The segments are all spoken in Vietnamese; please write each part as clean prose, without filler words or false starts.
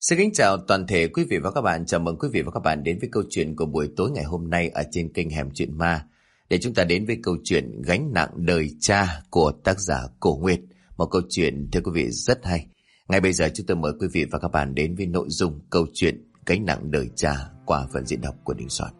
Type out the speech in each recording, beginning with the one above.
Xin kính chào toàn thể quý vị và các bạn. Chào mừng quý vị và các bạn đến với câu chuyện của buổi tối ngày hôm nay ở trên kênh Hẻm Chuyện Ma. Để chúng ta đến với câu chuyện Gánh Nặng Đời Cha của tác giả Cổ Nguyệt. Một câu chuyện thưa quý vị rất hay. Ngay bây giờ chúng tôi mời quý vị và các bạn đến với nội dung câu chuyện Gánh Nặng Đời Cha qua phần diễn đọc của Đình Soạn.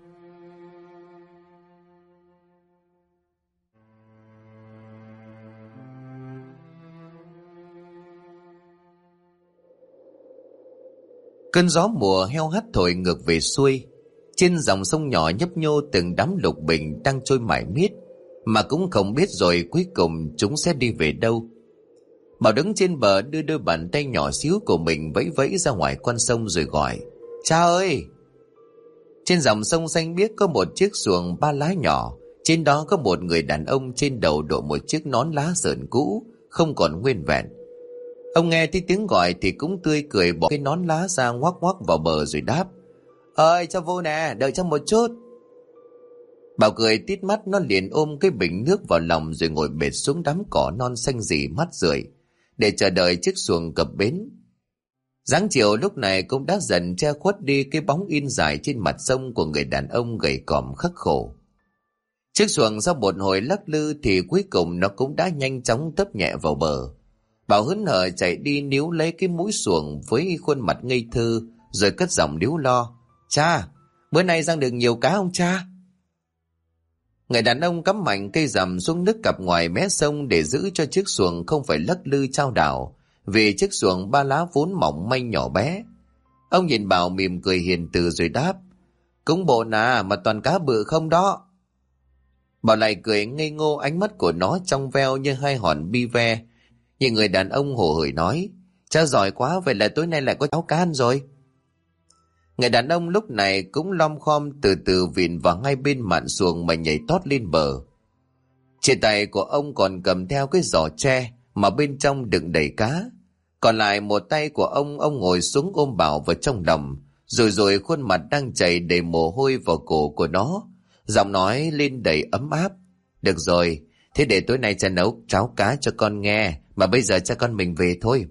Cơn gió mùa heo hắt thổi ngược về xuôi. Trên dòng sông nhỏ nhấp nhô từng đám lục bình đang trôi mải miết, mà cũng không biết rồi cuối cùng chúng sẽ đi về đâu. Bảo đứng trên bờ đưa đôi bàn tay nhỏ xíu của mình vẫy vẫy ra ngoài con sông rồi gọi: "Cha ơi!" Trên dòng sông xanh biếc có một chiếc xuồng ba lá nhỏ. Trên đó có một người đàn ông, trên đầu đội một chiếc nón lá sờn cũ, không còn nguyên vẹn. Ông nghe thấy tiếng gọi thì cũng tươi cười bỏ cái nón lá ra ngoắc ngoắc vào bờ rồi đáp: "Ơi, cho vô nè, đợi cho một chút." Bảo cười tít mắt, nó liền ôm cái bình nước vào lòng rồi ngồi bệt xuống đám cỏ non xanh rì mát rượi để chờ đợi chiếc xuồng cập bến. Dáng chiều lúc này cũng đã dần che khuất đi cái bóng in dài trên mặt sông của người đàn ông gầy còm khắc khổ. Chiếc xuồng sau một hồi lắc lư thì cuối cùng nó cũng đã nhanh chóng tấp nhẹ vào bờ. Bảo hớn hở chạy đi níu lấy cái mũi xuồng với khuôn mặt ngây thơ rồi cất giọng líu lo: "Cha, bữa nay giăng được nhiều cá không cha?" Người đàn ông cắm mạnh cây rằm xuống nước cặp ngoài mé sông để giữ cho chiếc xuồng không phải lắc lư chao đảo, vì chiếc xuồng ba lá vốn mỏng manh nhỏ bé. Ông nhìn Bảo mỉm cười hiền từ rồi đáp: "Cũng bộ nà mà toàn cá bự không đó." Bảo lại cười ngây ngô, ánh mắt của nó trong veo như hai hòn bi ve. Nhưng người đàn ông hồ hởi nói: "Cha giỏi quá, vậy là tối nay lại có cháo cá ăn rồi." Người đàn ông lúc này cũng lom khom từ từ vịn vào ngay bên mạn xuồng mà nhảy tót lên bờ. Trên tay của ông còn cầm theo cái giỏ tre mà bên trong đựng đầy cá. Còn lại một tay của ông ngồi xuống ôm Bảo vào trong lòng, rồi khuôn mặt đang chảy đầy mồ hôi vào cổ của nó, giọng nói lên đầy ấm áp: "Được rồi, thế để tối nay cha nấu cháo cá cho con nghe, mà bây giờ cha con mình về thôi."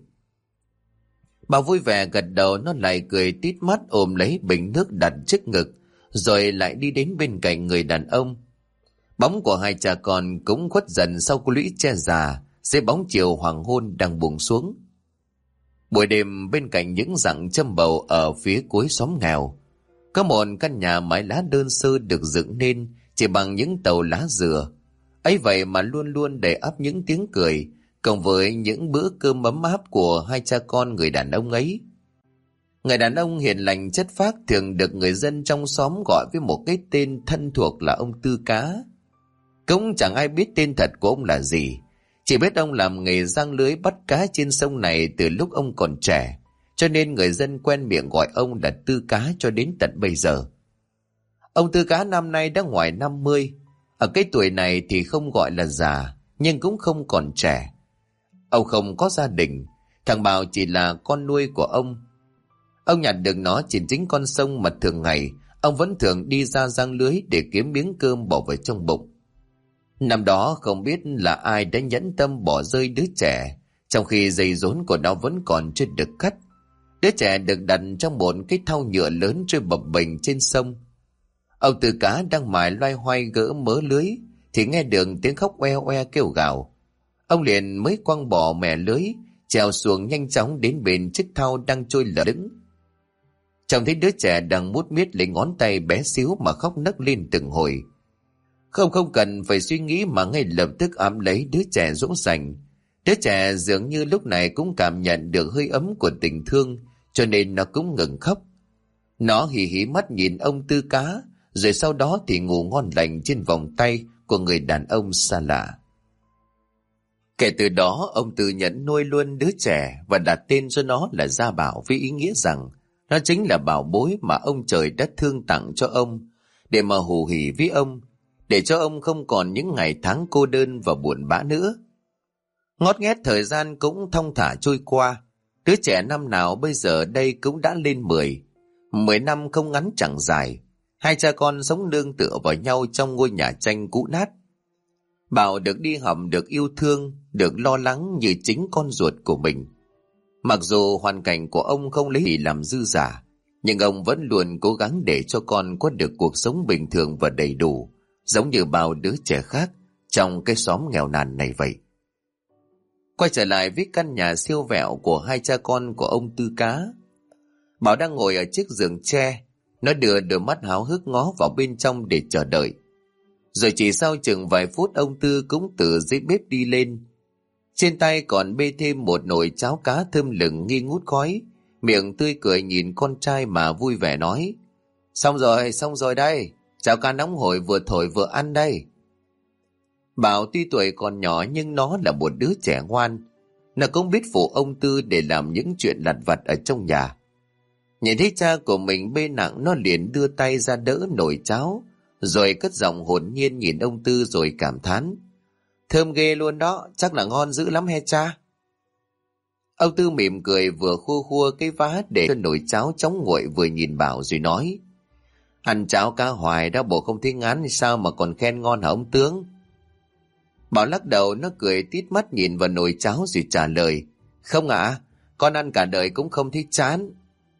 Bảo vui vẻ gật đầu, nó lại cười tít mắt ôm lấy bình nước đặt trước ngực, rồi lại đi đến bên cạnh người đàn ông. Bóng của hai cha con cũng khuất dần sau cái lũy tre già, dưới bóng chiều hoàng hôn đang buông xuống. Buổi đêm bên cạnh những rặng châm bầu ở phía cuối xóm nghèo, có một căn nhà mái lá đơn sơ được dựng nên chỉ bằng những tàu lá dừa. Ấy vậy mà luôn luôn đầy ắp những tiếng cười, cộng với những bữa cơm ấm áp của hai cha con người đàn ông ấy. Người đàn ông hiền lành chất phác thường được người dân trong xóm gọi với một cái tên thân thuộc là ông Tư Cá. Cũng chẳng ai biết tên thật của ông là gì, chỉ biết ông làm nghề giăng lưới bắt cá trên sông này từ lúc ông còn trẻ, cho nên người dân quen miệng gọi ông là Tư Cá cho đến tận bây giờ. Ông Tư Cá năm nay đã ngoài 50. Ở cái tuổi này thì không gọi là già, nhưng cũng không còn trẻ. Ông không có gia đình, thằng Bảo chỉ là con nuôi của ông. Ông nhặt được nó trên chính con sông mà thường ngày ông vẫn thường đi ra giăng lưới để kiếm miếng cơm bỏ vào trong bụng. Năm đó không biết là ai đã nhẫn tâm bỏ rơi đứa trẻ, trong khi dây rốn của nó vẫn còn chưa được cắt. Đứa trẻ được đặt trong một cái thau nhựa lớn trôi bập bềnh trên sông. Ông Tư Cá đang mải loay hoay gỡ mớ lưới thì nghe được tiếng khóc oe oe kêu gào. Ông liền mới quăng bỏ mẻ lưới, trèo xuồng nhanh chóng đến bên chiếc thau đang trôi lờ đững. Trông thấy đứa trẻ đang mút miết lấy ngón tay bé xíu mà khóc nấc lên từng hồi. Không cần phải suy nghĩ mà ngay lập tức ẵm lấy đứa trẻ dỗ dành. Đứa trẻ dường như lúc này cũng cảm nhận được hơi ấm của tình thương, cho nên nó cũng ngừng khóc. Nó hí hí mắt nhìn ông Tư Cá, rồi sau đó thì ngủ ngon lành trên vòng tay của người đàn ông xa lạ. Kể từ đó, ông Tư nhận nuôi luôn đứa trẻ và đặt tên cho nó là Gia Bảo, với ý nghĩa rằng nó chính là bảo bối mà ông trời đã thương tặng cho ông, để mà hù hỉ với ông, để cho ông không còn những ngày tháng cô đơn và buồn bã nữa. Ngót nghét thời gian cũng thong thả trôi qua. Đứa trẻ năm nào bây giờ đây cũng đã lên 10 năm không ngắn chẳng dài. Hai cha con sống nương tựa vào nhau trong ngôi nhà tranh cũ nát. Bảo được đi học, được yêu thương, được lo lắng như chính con ruột của mình. Mặc dù hoàn cảnh của ông không lấy gì làm dư giả, nhưng ông vẫn luôn cố gắng để cho con có được cuộc sống bình thường và đầy đủ, giống như bao đứa trẻ khác trong cái xóm nghèo nàn này vậy. Quay trở lại với căn nhà siêu vẹo của hai cha con của ông Tư Cá. Bảo đang ngồi ở chiếc giường tre, nó đưa đôi mắt háo hức ngó vào bên trong để chờ đợi. Rồi chỉ sau chừng vài phút ông Tư cũng từ dưới bếp đi lên. Trên tay còn bê thêm một nồi cháo cá thơm lừng nghi ngút khói, miệng tươi cười nhìn con trai mà vui vẻ nói: xong rồi đây, cháo cá nóng hổi vừa thổi vừa ăn đây. Bảo tuy tuổi còn nhỏ nhưng nó là một đứa trẻ ngoan. Nó cũng biết phụ ông Tư để làm những chuyện lặt vặt ở trong nhà. Nhìn thấy cha của mình bê nặng, nó liền đưa tay ra đỡ nồi cháo, rồi cất giọng hồn nhiên nhìn ông Tư rồi cảm thán: thơm ghê luôn đó, chắc là ngon dữ lắm he cha. Ông Tư mỉm cười, vừa khua khua cái vá để cho nồi cháo chóng nguội, vừa nhìn Bảo rồi nói: ăn cháo cá hoài đó bộ không thấy ngán sao mà còn khen ngon hả ông tướng? Bảo lắc đầu, nó cười tít mắt nhìn vào nồi cháo rồi trả lời: không ạ, con ăn cả đời cũng không thấy chán.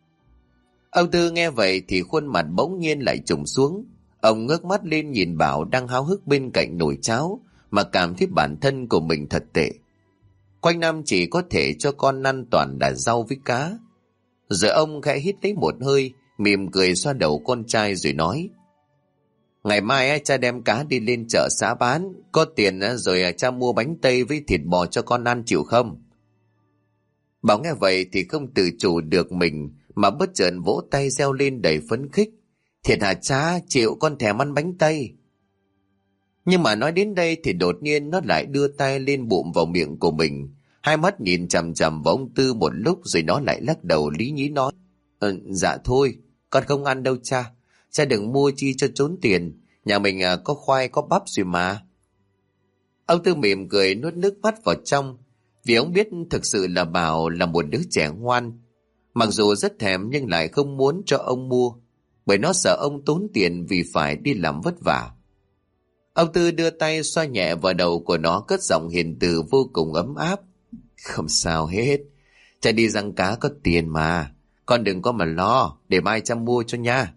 Ông Tư nghe vậy thì khuôn mặt bỗng nhiên lại trùng xuống. Ông ngước mắt lên nhìn Bảo đang háo hức bên cạnh nồi cháo mà cảm thấy bản thân của mình thật tệ. Quanh năm chỉ có thể cho con ăn toàn là rau với cá. Rồi ông khẽ hít lấy một hơi, mỉm cười xoa đầu con trai rồi nói: ngày mai cha đem cá đi lên chợ xã bán, có tiền rồi cha mua bánh tây với thịt bò cho con ăn, chịu không? Bảo nghe vậy thì không tự chủ được mình mà bất chợt vỗ tay reo lên đầy phấn khích: thiệt hả cha, chịu, con thèm ăn bánh tây. Nhưng mà nói đến đây thì đột nhiên nó lại đưa tay lên bụm vào miệng của mình, hai mắt nhìn chằm chằm vào ông Tư một lúc rồi nó lại lắc đầu lý nhí nói: dạ thôi, con không ăn đâu cha. Cha đừng mua chi cho trốn tiền, nhà mình có khoai có bắp rồi mà. Ông Tư mỉm cười nuốt nước mắt vào trong, vì ông biết thực sự là Bảo là một đứa trẻ ngoan. Mặc dù rất thèm nhưng lại không muốn cho ông mua, bởi nó sợ ông tốn tiền vì phải đi làm vất vả. Ông Tư đưa tay xoa nhẹ vào đầu của nó, cất giọng hiền từ vô cùng ấm áp: không sao hết, cha đi giăng cá có tiền mà, con đừng có mà lo, để mai cha mua cho nha.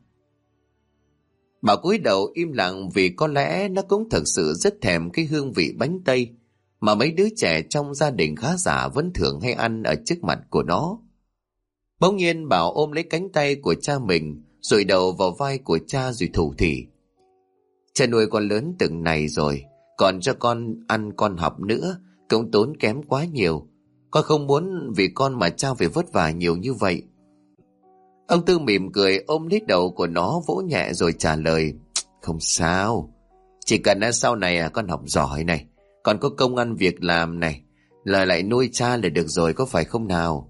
Bảo cúi đầu im lặng, vì có lẽ nó cũng thực sự rất thèm cái hương vị bánh tây mà mấy đứa trẻ trong gia đình khá giả vẫn thường hay ăn ở trước mặt của nó. Bỗng nhiên Bảo ôm lấy cánh tay của cha mình, rồi đầu vào vai của cha rồi thủ thỉ: cha nuôi con lớn từng này rồi, còn cho con ăn con học nữa cũng tốn kém quá nhiều. Con không muốn vì con mà cha phải vất vả nhiều như vậy. Ông Tư mỉm cười ôm lấy đầu của nó vỗ nhẹ rồi trả lời: không sao, chỉ cần sau này con học giỏi này, còn có công ăn việc làm này, là lại nuôi cha là được rồi, có phải không nào?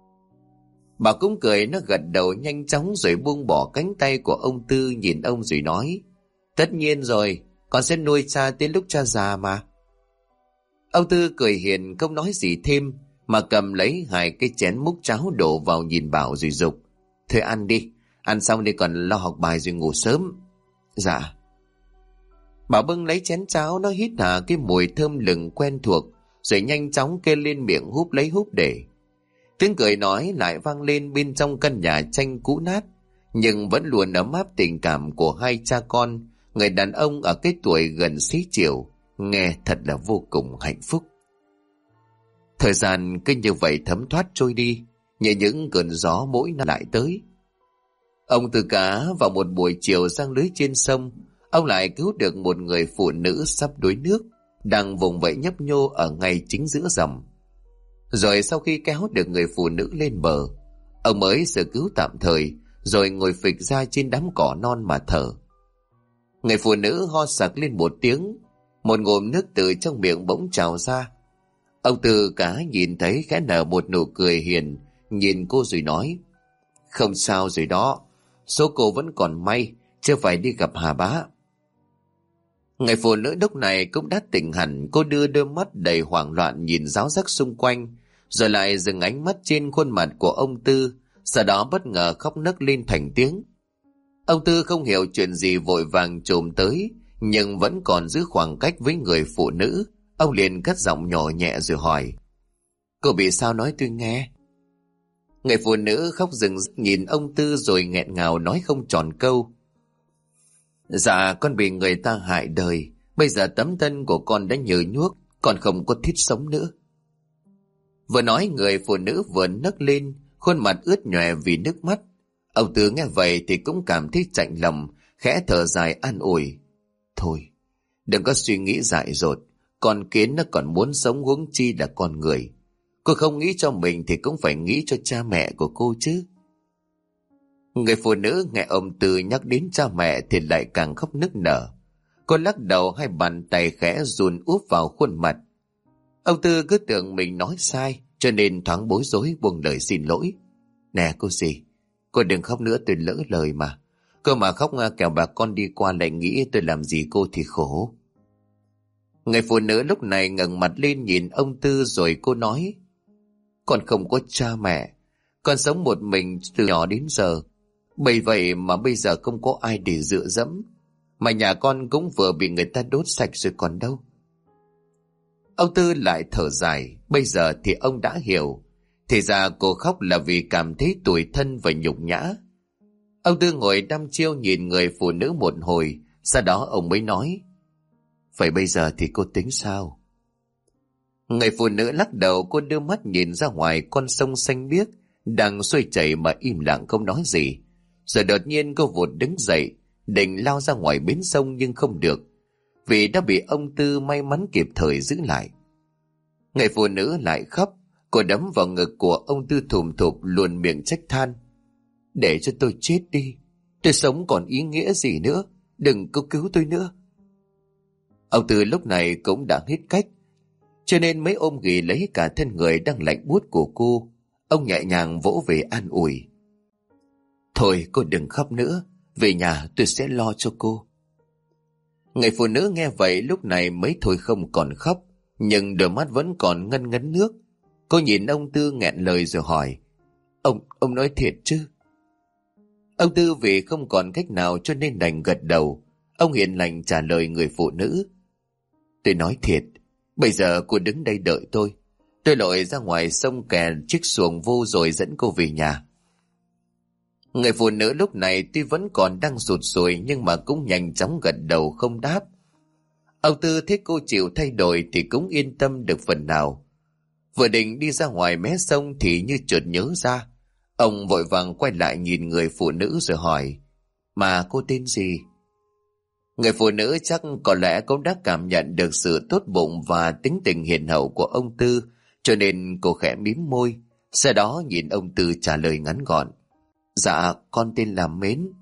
Bà cũng cười, nó gật đầu nhanh chóng rồi buông bỏ cánh tay của ông Tư, nhìn ông rồi nói: tất nhiên rồi, con sẽ nuôi cha tới lúc cha già mà. Ông Tư cười hiền không nói gì thêm, mà cầm lấy hai cái chén múc cháo đổ vào nhìn Bảo rồi giục: thôi ăn đi, ăn xong đi còn lo học bài rồi ngủ sớm. Dạ. Bảo bưng lấy chén cháo, nó hít hà cái mùi thơm lừng quen thuộc, rồi nhanh chóng kê lên miệng húp lấy húp để. Tiếng cười nói lại vang lên bên trong căn nhà tranh cũ nát, nhưng vẫn luôn ấm áp tình cảm của hai cha con, người đàn ông ở cái tuổi gần xế chiều, nghe thật là vô cùng hạnh phúc. Thời gian cứ như vậy thấm thoát trôi đi, như những cơn gió mỗi năm lại tới. Ông Tư Cá vào một buổi chiều giăng lưới trên sông, ông lại cứu được một người phụ nữ sắp đuối nước, đang vùng vẫy nhấp nhô ở ngay chính giữa dòng. Rồi sau khi kéo được người phụ nữ lên bờ, ông mới sơ cứu tạm thời, rồi ngồi phịch ra trên đám cỏ non mà thở. Người phụ nữ ho sặc lên một tiếng, một ngụm nước từ trong miệng bỗng trào ra. Ông Tư Cá nhìn thấy khẽ nở một nụ cười hiền, nhìn cô rồi nói: không sao rồi đó, số cô vẫn còn may, chưa phải đi gặp Hà Bá. Người phụ nữ lúc này cũng đã tỉnh hẳn, cô đưa đôi mắt đầy hoảng loạn nhìn ráo rắc xung quanh, rồi lại dừng ánh mắt trên khuôn mặt của ông Tư, sau đó bất ngờ khóc nấc lên thành tiếng. Ông Tư không hiểu chuyện gì vội vàng chồm tới, nhưng vẫn còn giữ khoảng cách với người phụ nữ. Ông liền cất giọng nhỏ nhẹ rồi hỏi: cô bị sao nói tôi nghe. Người phụ nữ khóc rừng rức nhìn ông Tư rồi nghẹn ngào nói không tròn câu. Dạ con bị người ta hại đời. Bây giờ tấm thân của con đã nhừ nhuốc, con không có thiết sống nữa. Vừa nói người phụ nữ vừa nấc lên, khuôn mặt ướt nhòe vì nước mắt. Ông Tư nghe vậy thì cũng cảm thấy chạnh lòng, khẽ thở dài an ủi. Thôi, đừng có suy nghĩ dại dột, con kiến nó còn muốn sống huống chi là con người. Cô không nghĩ cho mình thì cũng phải nghĩ cho cha mẹ của cô chứ. Người phụ nữ nghe ông Tư nhắc đến cha mẹ thì lại càng khóc nức nở. Cô lắc đầu, hai bàn tay khẽ run úp vào khuôn mặt. Ông Tư cứ tưởng mình nói sai, cho nên thoáng bối rối buông lời xin lỗi. Nè cô dì, cô đừng khóc nữa, tôi lỡ lời mà. Cô mà khóc kẻo bà con đi qua lại nghĩ tôi làm gì cô thì khổ. Người phụ nữ lúc này ngẩng mặt lên nhìn ông Tư rồi cô nói. Con không có cha mẹ, con sống một mình từ nhỏ đến giờ. Bởi vậy mà bây giờ không có ai để dựa dẫm. Mà nhà con cũng vừa bị người ta đốt sạch rồi còn đâu. Ông Tư lại thở dài, bây giờ thì ông đã hiểu. Thì ra cô khóc là vì cảm thấy tủi thân và nhục nhã. Ông Tư ngồi đăm chiêu nhìn người phụ nữ một hồi, sau đó ông mới nói. Vậy bây giờ thì cô tính sao? Người phụ nữ lắc đầu, cô đưa mắt nhìn ra ngoài con sông xanh biếc đang xuôi chảy mà im lặng không nói gì. Rồi đột nhiên cô vụt đứng dậy, định lao ra ngoài bến sông nhưng không được, vì đã bị ông Tư may mắn kịp thời giữ lại. Người phụ nữ lại khóc, cô đấm vào ngực của ông Tư thùm thụp luồn miệng trách than. Để cho tôi chết đi, tôi sống còn ý nghĩa gì nữa, đừng có cứu tôi nữa. Ông Tư lúc này cũng đã hết cách, cho nên mới ôm ghì lấy cả thân người đang lạnh buốt của cô. Ông nhẹ nhàng vỗ về an ủi. Thôi cô đừng khóc nữa, về nhà tôi sẽ lo cho cô. Người phụ nữ nghe vậy lúc này mới thôi không còn khóc, nhưng đôi mắt vẫn còn ngân ngấn nước. Cô nhìn ông Tư nghẹn lời rồi hỏi. Ông nói thiệt chứ? Ông Tư vì không còn cách nào cho nên đành gật đầu. Ông hiền lành trả lời người phụ nữ. Tôi nói thiệt, bây giờ cô đứng đây đợi tôi. Tôi lội ra ngoài sông kè chiếc xuồng vô rồi dẫn cô về nhà. Người phụ nữ lúc này tuy vẫn còn đang rụt rùi nhưng mà cũng nhanh chóng gật đầu không đáp. Ông Tư thấy cô chịu thay đổi thì cũng yên tâm được phần nào. Vừa định đi ra ngoài mé sông thì như chợt nhớ ra. Ông vội vàng quay lại nhìn người phụ nữ rồi hỏi. Mà cô tên gì? Người phụ nữ chắc có lẽ cũng đã cảm nhận được sự tốt bụng và tính tình hiền hậu của ông Tư, cho nên cô khẽ mím môi, sau đó nhìn ông Tư trả lời ngắn gọn. Dạ, con tên là Mến.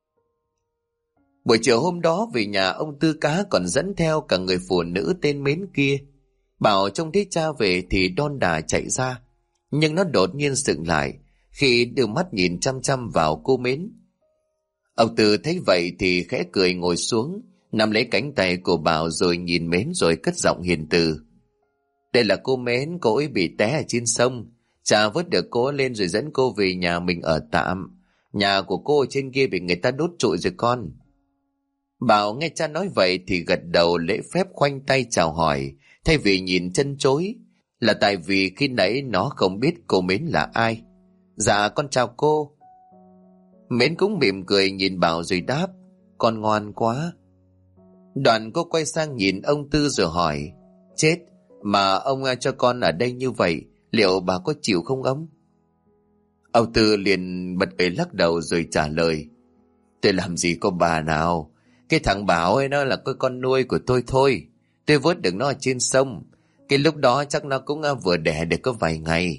Buổi chiều hôm đó về nhà, ông Tư Cá còn dẫn theo cả người phụ nữ tên Mến kia. Bảo trông thấy cha về thì đon đà chạy ra, nhưng nó đột nhiên sững lại khi đưa mắt nhìn chăm chăm vào cô Mến. Ông Tư thấy vậy thì khẽ cười ngồi xuống, nắm lấy cánh tay của Bảo rồi nhìn Mến rồi cất giọng hiền từ. Đây là cô Mến, cô ấy bị té ở trên sông. Cha vớt được cô lên rồi dẫn cô về nhà mình ở tạm. Nhà của cô ở trên kia bị người ta đốt trụi rồi con. Bảo nghe cha nói vậy thì gật đầu lễ phép khoanh tay chào hỏi, thay vì nhìn chân chối, là tại vì khi nãy nó không biết cô Mến là ai. Dạ con chào cô. Mến cũng mỉm cười nhìn Bảo rồi đáp. Con ngoan quá. Đoạn cô quay sang nhìn ông Tư rồi hỏi. Chết, mà ông cho con ở đây như vậy, liệu bà có chịu không ông? Ông Tư liền bật cười lắc đầu rồi trả lời. Tôi làm gì có bà nào. Cái thằng Bảo ấy nó là cái con nuôi của tôi thôi. Tôi vớt được nó ở trên sông. Cái lúc đó chắc nó cũng vừa đẻ được có vài ngày.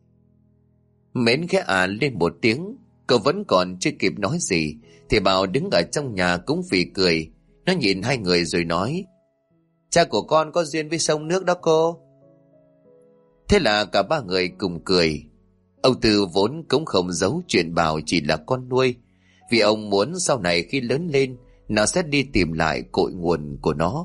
Mến khẽ lên một tiếng. Cậu vẫn còn chưa kịp nói gì thì Bảo đứng ở trong nhà cũng phì cười. Nó nhìn hai người rồi nói. Cha của con có duyên với sông nước đó cô. Thế là cả ba người cùng cười. Ông Tư vốn cũng không giấu chuyện Bảo chỉ là con nuôi, vì ông muốn sau này khi lớn lên nó sẽ đi tìm lại cội nguồn của nó.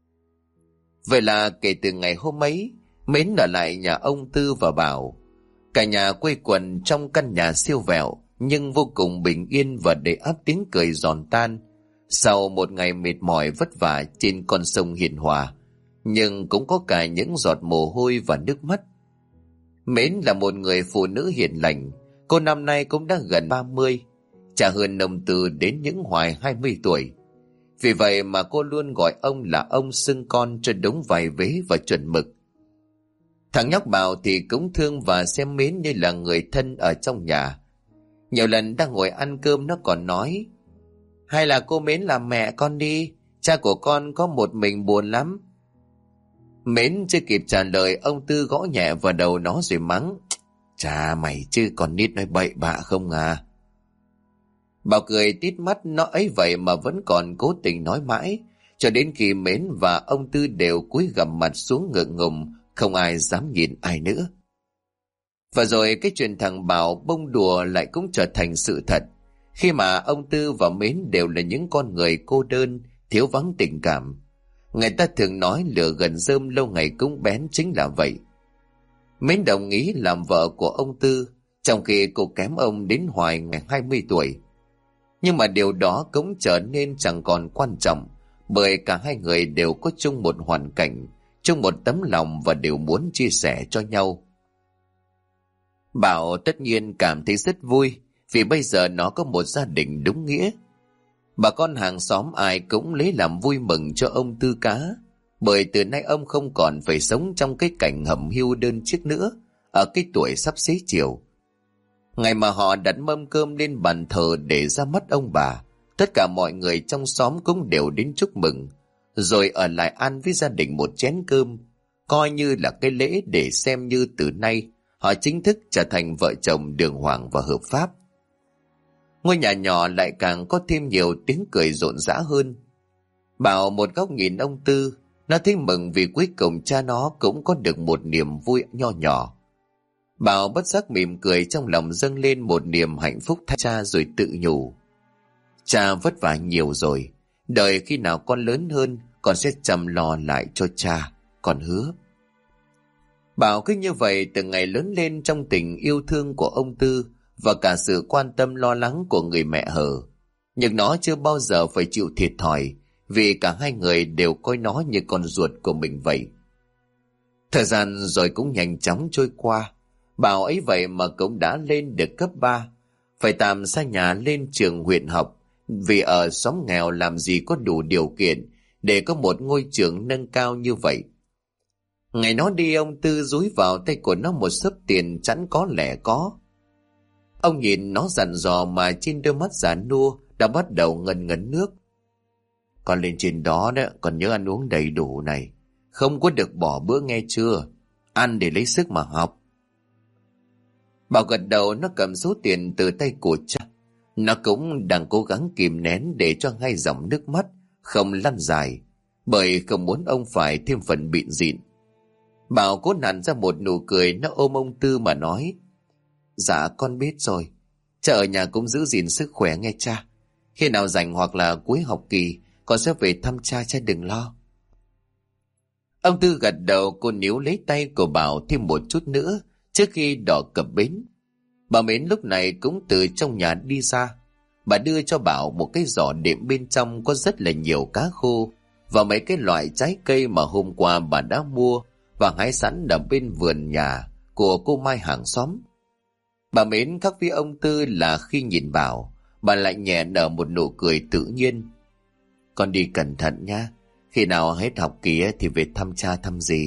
Vậy là kể từ ngày hôm ấy, Mến ở lại nhà ông Tư và Bảo. Cả nhà quây quần trong căn nhà siêu vẹo nhưng vô cùng bình yên và đầy ắp tiếng cười giòn tan sau một ngày mệt mỏi vất vả trên con sông hiền hòa, nhưng cũng có cả những giọt mồ hôi và nước mắt. Mến là một người phụ nữ hiền lành, Cô năm nay cũng đã gần 30, chả hơn ông Tư đến những hoài 20 tuổi. Vì vậy mà cô luôn gọi ông là ông, xưng con cho đúng vài vế và chuẩn mực. Thằng nhóc Bảo thì cũng thương và xem mến như là người thân ở trong nhà. Nhiều lần đang ngồi ăn cơm nó còn nói: hay là cô Mến làm mẹ con đi, cha của con có một mình buồn lắm. Mến chưa kịp trả lời, ông Tư gõ nhẹ vào đầu nó rồi mắng: chà mày chứ, còn nít nói bậy bạ không à. Bảo cười tít mắt, nó ấy vậy mà vẫn còn cố tình nói mãi, cho đến khi Mến và ông Tư đều cúi gằm mặt xuống ngượng ngùng, không ai dám nhìn ai nữa. Và rồi cái chuyện thằng Bảo bông đùa lại cũng trở thành sự thật, khi mà ông Tư và Mến đều là những con người cô đơn, thiếu vắng tình cảm. Người ta thường nói lửa gần rơm lâu ngày cũng bén, chính là vậy. Mến đồng ý làm vợ của ông Tư, trong khi cô kém ông đến hoài ngày 20 tuổi. Nhưng mà điều đó cũng trở nên chẳng còn quan trọng, bởi cả hai người đều có chung một hoàn cảnh, chung một tấm lòng và đều muốn chia sẻ cho nhau. Bảo tất nhiên cảm thấy rất vui, vì bây giờ nó có một gia đình đúng nghĩa. Bà con hàng xóm ai cũng lấy làm vui mừng cho ông Tư cá, bởi từ nay ông không còn phải sống trong cái cảnh hầm hiu đơn chiếc nữa, ở cái tuổi sắp xế chiều. Ngày mà họ đặt mâm cơm lên bàn thờ để ra mắt ông bà, tất cả mọi người trong xóm cũng đều đến chúc mừng, rồi ở lại ăn với gia đình một chén cơm, coi như là cái lễ để xem như từ nay họ chính thức trở thành vợ chồng đường hoàng và hợp pháp. Ngôi nhà nhỏ lại càng có thêm nhiều tiếng cười rộn rã hơn. Bảo một góc nhìn ông Tư, nó thấy mừng vì cuối cùng cha nó cũng có được một niềm vui nho nhỏ. Bảo bất giác mỉm cười, trong lòng dâng lên một niềm hạnh phúc thay cha, rồi tự nhủ: cha vất vả nhiều rồi, đợi khi nào con lớn hơn con sẽ chăm lo lại cho cha, con hứa. Bảo cứ như vậy từ ngày lớn lên trong tình yêu thương của ông Tư và cả sự quan tâm lo lắng của người mẹ hờ. Nhưng nó chưa bao giờ phải chịu thiệt thòi, vì cả hai người đều coi nó như con ruột của mình vậy. Thời gian rồi cũng nhanh chóng trôi qua. Bảo ấy vậy mà cũng đã lên được cấp 3, phải tạm xa nhà lên trường huyện học, vì ở xóm nghèo làm gì có đủ điều kiện để có một ngôi trường nâng cao như vậy. Ngày nó đi, ông Tư dúi vào tay của nó một xấp tiền chẵn có lẻ có. Ông nhìn nó dặn dò mà trên đôi mắt già nua đã bắt đầu ngần ngấn nước. Con lên trên đó còn nhớ ăn uống đầy đủ này, không có được bỏ bữa nghe chưa, ăn để lấy sức mà học. Bảo gật đầu, nó cầm số tiền từ tay của cha. Nó cũng đang cố gắng kìm nén để cho hai dòng nước mắt không lăn dài, bởi không muốn ông phải thêm phần bịn dịn. Bảo cố nặn ra một nụ cười, nó ôm ông Tư mà nói: dạ con biết rồi, cha ở nhà cũng giữ gìn sức khỏe nghe cha. Khi nào rảnh hoặc là cuối học kỳ con sẽ về thăm cha, cha đừng lo. Ông Tư gật đầu, cô níu lấy tay của Bảo thêm một chút nữa trước khi đò cập bến. Bà Mến lúc này cũng từ trong nhà đi ra. Bà đưa cho Bảo một cái giỏ đệm, bên trong có rất là nhiều cá khô và mấy cái loại trái cây mà hôm qua bà đã mua và hái sẵn ở bên vườn nhà của cô Mai hàng xóm. Bà Mến khác với ông Tư là khi nhìn Bảo, bà lại nhẹ nở một nụ cười tự nhiên. Con đi cẩn thận nha, khi nào hết học kỳ thì về thăm cha thăm dì.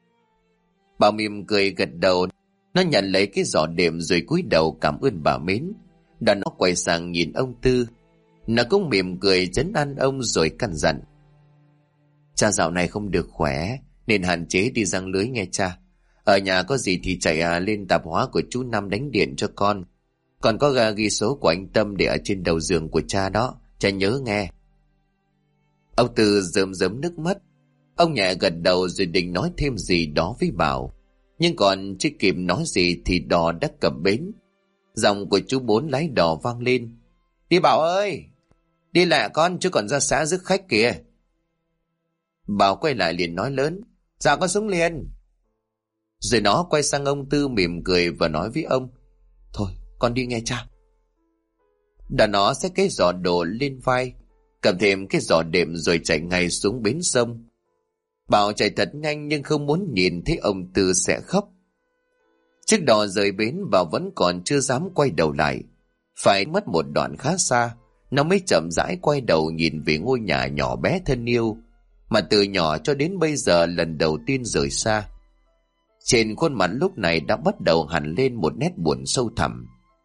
Bảo mỉm cười gật đầu, nó nhận lấy cái giỏ đệm rồi cúi đầu cảm ơn bà Mến. Đoạn nó quay sang nhìn ông Tư, nó cũng mỉm cười trấn an ông rồi căn dặn: cha dạo này không được khỏe nên hạn chế đi giăng lưới nghe cha. Ở nhà có gì thì chạy lên tạp hóa của chú Năm đánh điện cho con. Còn có ghi số của anh Tâm để ở trên đầu giường của cha đó, cha nhớ nghe. Ông Tư rơm rớm nước mắt. Ông nhẹ gật đầu rồi định nói thêm gì đó với Bảo, nhưng còn chưa kịp nói gì thì đò đã cập bến. Giọng của chú Bốn lái đò vang lên: đi Bảo ơi, đi lẹ con, chứ còn ra xã rước khách kìa. Bảo quay lại liền nói lớn: dạ con xuống liền. Rồi nó quay sang ông Tư mỉm cười và nói với ông: thôi con đi nghe cha. Đã nó xách cái giỏ đồ lên vai, cầm thêm cái giỏ đệm rồi chạy ngay xuống bến sông. Bảo chạy thật nhanh nhưng không muốn nhìn thấy ông Tư sẽ khóc. Chiếc đò rời bến Bảo vẫn còn chưa dám quay đầu lại. Phải mất một đoạn khá xa, nó mới chậm rãi quay đầu nhìn về ngôi nhà nhỏ bé thân yêu mà từ nhỏ cho đến bây giờ lần đầu tiên rời xa. Trên khuôn mặt lúc này đã bắt đầu hằn lên một nét buồn sâu thẳm.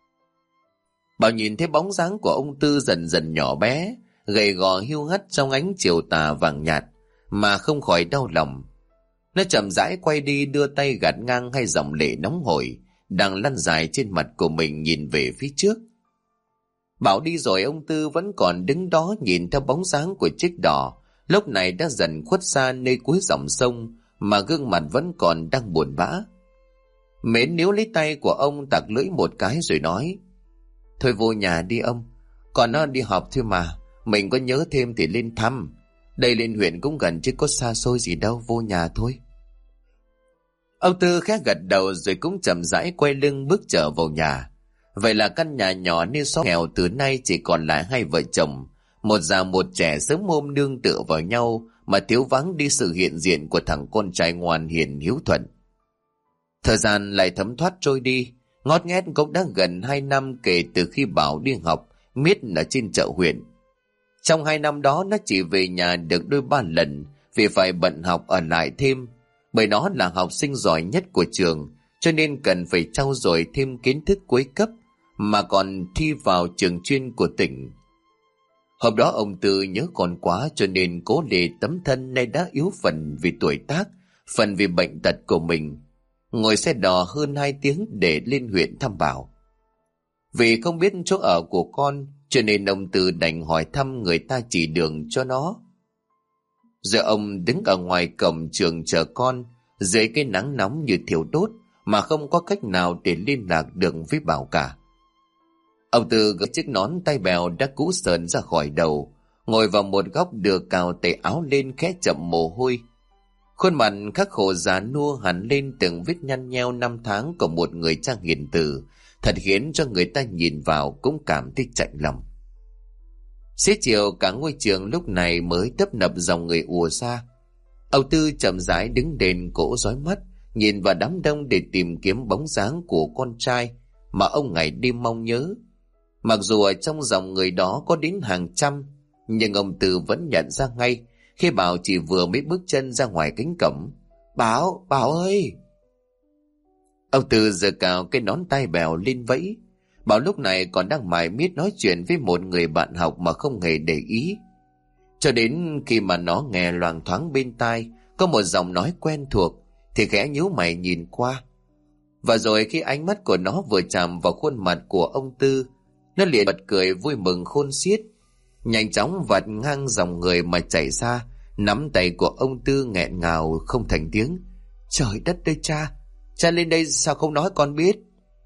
Bảo nhìn thấy bóng dáng của ông Tư dần dần nhỏ bé, gầy gò hiu hắt trong ánh chiều tà vàng nhạt, mà không khỏi đau lòng. Nó chậm rãi quay đi, đưa tay gạt ngang hai dòng lệ nóng hổi đang lăn dài trên mặt của mình, nhìn về phía trước. Bảo đi rồi, ông Tư vẫn còn đứng đó nhìn theo bóng dáng của chiếc đò, lúc này đã dần khuất xa nơi cuối dòng sông, mà gương mặt vẫn còn đang buồn bã. Mến níu lấy tay của ông, tặc lưỡi một cái rồi nói: Thôi vô nhà đi ông, còn nó đi học thôi mà, mình có nhớ thêm thì lên thăm. Đây lên huyện cũng gần chứ có xa xôi gì đâu, vô nhà thôi. Ông Tư khẽ gật đầu rồi cũng chậm rãi quay lưng bước trở vào nhà. Vậy là căn nhà nhỏ nên xóm nghèo từ nay chỉ còn lại hai vợ chồng, một già một trẻ sớm hôm nương tựa vào nhau, mà thiếu vắng đi sự hiện diện của thằng con trai ngoan hiền hiếu thuận. Thời gian lại thấm thoát trôi đi, ngót nghét cũng đã gần 2 năm kể từ khi Bảo đi học miết ở trên chợ huyện. Trong 2 năm đó nó chỉ về nhà được đôi ba lần vì phải bận học ở lại thêm, bởi nó là học sinh giỏi nhất của trường, cho nên cần phải trau dồi thêm kiến thức cuối cấp mà còn thi vào trường chuyên của tỉnh. Hôm đó ông Tư nhớ con quá, cho nên cố lê tấm thân nay đã yếu phần vì tuổi tác, phần vì bệnh tật của mình, ngồi xe đò hơn 2 tiếng để lên huyện thăm Bảo. Vì không biết chỗ ở của con, cho nên ông Tư đành hỏi thăm người ta chỉ đường cho nó. Giờ ông đứng ở ngoài cổng trường chờ con, dưới cái nắng nóng như thiêu đốt, mà không có cách nào để liên lạc được với Bảo cả. Ông Tư gỡ chiếc nón tay bèo đã cũ sờn ra khỏi đầu, ngồi vào một góc đưa cào tay áo lên khẽ chậm mồ hôi. Khuôn mặt khắc khổ già nua hẳn lên từng vết nhăn nheo năm tháng của một người cha hiền từ, thật khiến cho người ta nhìn vào cũng cảm thấy chạnh lòng. Xế chiều cả ngôi trường lúc này mới tấp nập dòng người ùa ra. Ông Tư chậm rãi đứng đền cổ dõi mắt, nhìn vào đám đông để tìm kiếm bóng dáng của con trai mà ông ngày đêm mong nhớ. Mặc dù ở trong dòng người đó có đến hàng trăm, nhưng ông Tư vẫn nhận ra ngay khi Bảo chỉ vừa mới bước chân ra ngoài cánh cổng. Bảo ơi! Ông Tư giơ cao cái nón tai bèo lên vẫy. Bảo lúc này còn đang mải miết nói chuyện với một người bạn học mà không hề để ý. Cho đến khi mà nó nghe loáng thoáng bên tai có một giọng nói quen thuộc thì khẽ nhíu mày nhìn qua. Và rồi khi ánh mắt của nó vừa chạm vào khuôn mặt của ông Tư, nó liền bật cười vui mừng khôn xiết, nhanh chóng vạch ngang dòng người mà chạy ra, nắm tay của ông Tư nghẹn ngào không thành tiếng. Trời đất ơi cha! Cha lên đây sao không nói con biết?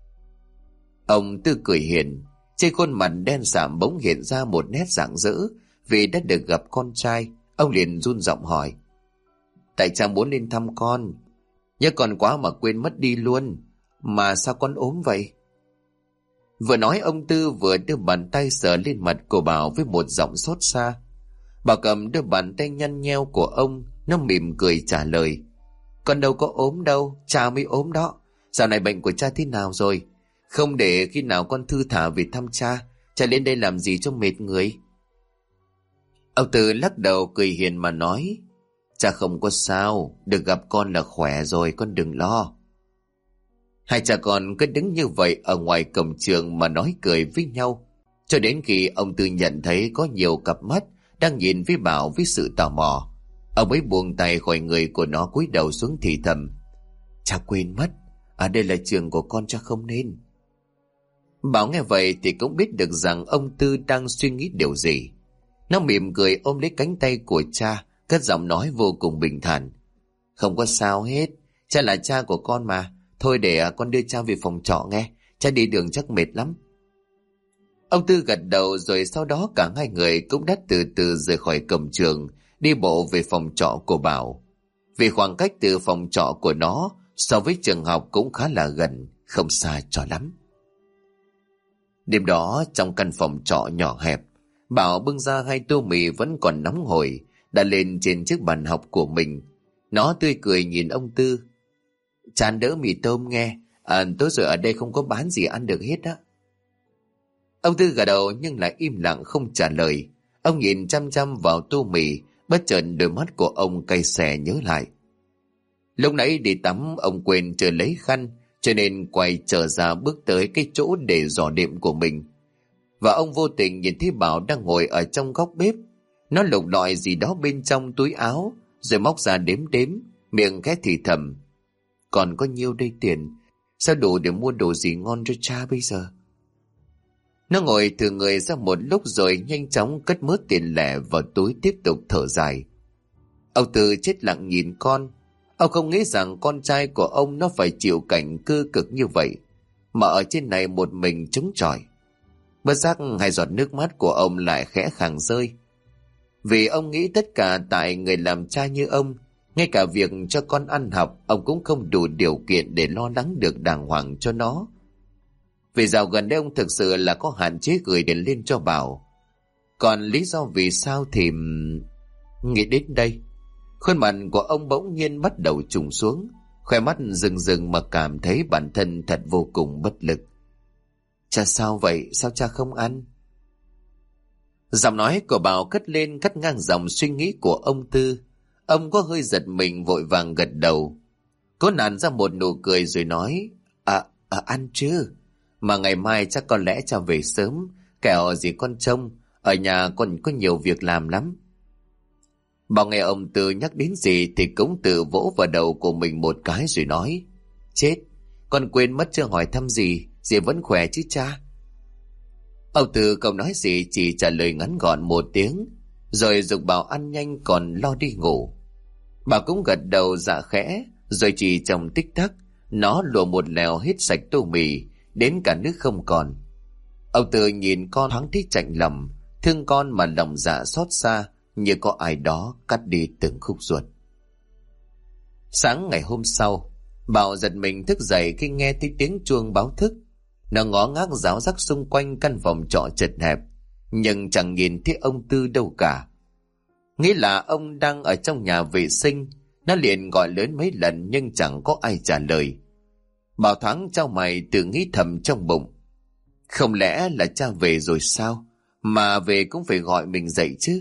Ông Tư cười hiền, trên khuôn mặt đen sạm bỗng hiện ra một nét rạng rỡ vì đã được gặp con trai. Ông liền run giọng hỏi: Tại cha muốn lên thăm con, nhớ con quá mà quên mất đi luôn. Mà sao con ốm vậy? Vừa nói ông Tư vừa đưa bàn tay sờ lên mặt của Bảo với một giọng xót xa. Bảo cầm đôi bàn tay nhăn nheo của ông, nó mỉm cười trả lời: Con đâu có ốm đâu, cha mới ốm đó. Dạo này bệnh của cha thế nào rồi? Không để khi nào con thư thả về thăm cha, cha lên đây làm gì cho mệt người? Ông Tư lắc đầu cười hiền mà nói: Cha không có sao, được gặp con là khỏe rồi, con đừng lo. Hai cha con cứ đứng như vậy ở ngoài cổng trường mà nói cười với nhau, cho đến khi ông Tư nhận thấy có nhiều cặp mắt đang nhìn với Bảo với sự tò mò. Ông ấy buông tay khỏi người của nó, cúi đầu xuống thì thầm: Cha quên mất, ở đây là trường của con, cha không nên. Bảo nghe vậy thì cũng biết được rằng ông Tư đang suy nghĩ điều gì. Nó mỉm cười ôm lấy cánh tay của cha, cất giọng nói vô cùng bình thản: Không có sao hết, cha là cha của con mà. Thôi để con đưa cha về phòng trọ nghe, cha đi đường chắc mệt lắm. Ông Tư gật đầu, rồi sau đó cả hai người cũng đã từ từ rời khỏi cổng trường, đi bộ về phòng trọ của Bảo. Vì khoảng cách từ phòng trọ của nó so với trường học cũng khá là gần, không xa cho lắm. Đêm đó trong căn phòng trọ nhỏ hẹp, Bảo bưng ra 2 tô mì vẫn còn nóng hổi đặt lên trên chiếc bàn học của mình. Nó tươi cười nhìn ông Tư: Chán đỡ mì tôm nghe, Tối rồi ở đây không có bán gì ăn được hết á. Ông Tư gật đầu nhưng lại im lặng không trả lời. Ông nhìn chăm chăm vào tô mì, bất chợt đôi mắt của ông cay xè nhớ lại. Lúc nãy đi tắm ông quên chưa lấy khăn, cho nên quay trở ra bước tới cái chỗ để dò đệm của mình. Và ông vô tình nhìn thấy Bảo đang ngồi ở trong góc bếp. Nó lục lọi gì đó bên trong túi áo, rồi móc ra đếm đếm, miệng khẽ thì thầm. Còn có nhiêu đây tiền, sao đủ để mua đồ gì ngon cho cha bây giờ? Nó ngồi từ người ra một lúc rồi nhanh chóng cất mớ tiền lẻ vào túi, tiếp tục thở dài. Ông Tư chết lặng nhìn con. Ông không nghĩ rằng con trai của ông nó phải chịu cảnh cơ cực như vậy, mà ở trên này một mình chống chọi. Bất giác hai giọt nước mắt của ông lại khẽ khàng rơi. Vì ông nghĩ tất cả tại người làm cha như ông, ngay cả việc cho con ăn học ông cũng không đủ điều kiện để lo lắng được đàng hoàng cho nó. Vì dạo gần đây ông thực sự là có hạn chế gửi tiền lên cho Bảo. Còn lý do vì sao thì... Nghĩ đến đây, khuôn mặt của ông bỗng nhiên bắt đầu trùng xuống, khóe mắt rừng rừng mà cảm thấy bản thân thật vô cùng bất lực. Cha sao vậy? Sao cha không ăn? Giọng nói của Bảo cất lên cắt ngang dòng suy nghĩ của ông Tư. Ông có hơi giật mình, vội vàng gật đầu, cố nặn ra một nụ cười rồi nói: ăn chứ, mà ngày mai chắc có lẽ cha về sớm, kẻo gì con trông, ở nhà còn có nhiều việc làm lắm. Bảo nghe ông Tư nhắc đến gì thì cũng tự vỗ vào đầu của mình một cái rồi nói: Chết, con quên mất chưa hỏi thăm gì, dì vẫn khỏe chứ cha? Ông Tư không nói gì, chỉ trả lời ngắn gọn một tiếng, rồi giục Bảo ăn nhanh còn lo đi ngủ. Bảo cũng gật đầu dạ khẽ, rồi chỉ trong tích tắc, nó lùa một lèo hết sạch tô mì, đến cả nước không còn. Ông Tư nhìn con thoáng thấy chạnh lòng, thương con mà lòng dạ xót xa, như có ai đó cắt đi từng khúc ruột. Sáng ngày hôm sau, Bảo giật mình thức dậy khi nghe thấy tiếng chuông báo thức. Nó ngó ngác ráo rắc xung quanh căn phòng trọ chật hẹp, nhưng chẳng nhìn thấy ông Tư đâu cả. Nghĩ là ông đang ở trong nhà vệ sinh. Nó liền gọi lớn mấy lần nhưng chẳng có ai trả lời. Bảo thoáng chau mày, tự nghĩ thầm trong bụng: không lẽ là cha về rồi sao? Mà về cũng phải gọi mình dậy chứ.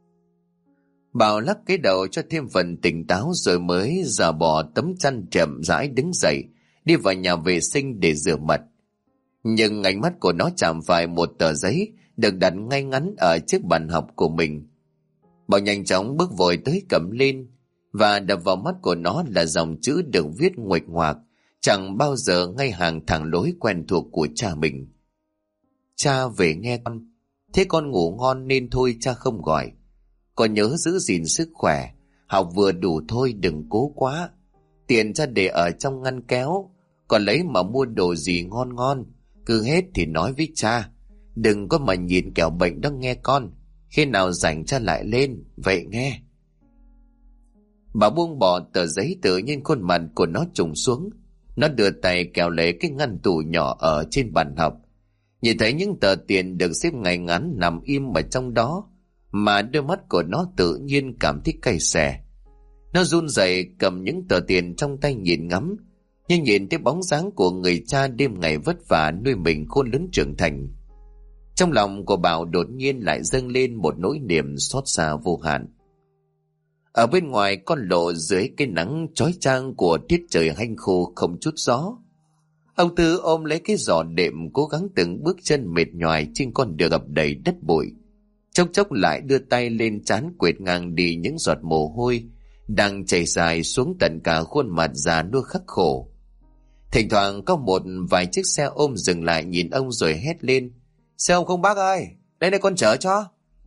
Bảo lắc cái đầu cho thêm phần tỉnh táo rồi mới giả bỏ tấm chăn chậm rãi đứng dậy, đi vào nhà vệ sinh để rửa mặt. Nhưng ánh mắt của nó chạm phải một tờ giấy được đặt ngay ngắn ở chiếc bàn học của mình. Bảo nhanh chóng bước vội tới cầm lên, và đập vào mắt của nó là dòng chữ được viết nguệch ngoạc, chẳng bao giờ ngay hàng thẳng lối quen thuộc của cha mình. Cha về nghe con, thế con ngủ ngon nên thôi cha không gọi. Con nhớ giữ gìn sức khỏe, học vừa đủ thôi đừng cố quá. Tiền cha để ở trong ngăn kéo, còn lấy mà mua đồ gì ngon ngon, cứ hết thì nói với cha. Đừng có mà nhìn kẻo bệnh đó nghe con, khi nào rảnh cha lại lên, vậy nghe. Bà buông bỏ tờ giấy, tự nhiên khuôn mặt của nó trùng xuống. Nó đưa tay kéo lấy cái ngăn tủ nhỏ ở trên bàn học. Nhìn thấy những tờ tiền được xếp ngay ngắn nằm im ở trong đó, mà đôi mắt của nó tự nhiên cảm thấy cay xè. Nó run rẩy cầm những tờ tiền trong tay nhìn ngắm, nhưng nhìn thấy bóng dáng của người cha đêm ngày vất vả nuôi mình khôn lớn trưởng thành. Trong lòng của Bảo đột nhiên lại dâng lên một nỗi niềm xót xa vô hạn. Ở bên ngoài con lộ dưới cái nắng chói chang của tiết trời hanh khô không chút gió, ông Tư ôm lấy cái giỏ đệm cố gắng từng bước chân mệt nhoài trên con đường ngập đầy đất bụi. Chốc chốc lại đưa tay lên trán quệt ngang đi những giọt mồ hôi đang chảy dài xuống tận cả khuôn mặt già nua khắc khổ. Thỉnh thoảng có một vài chiếc xe ôm dừng lại nhìn ông rồi hét lên: Xe ôm không bác ơi, đây con chở cho.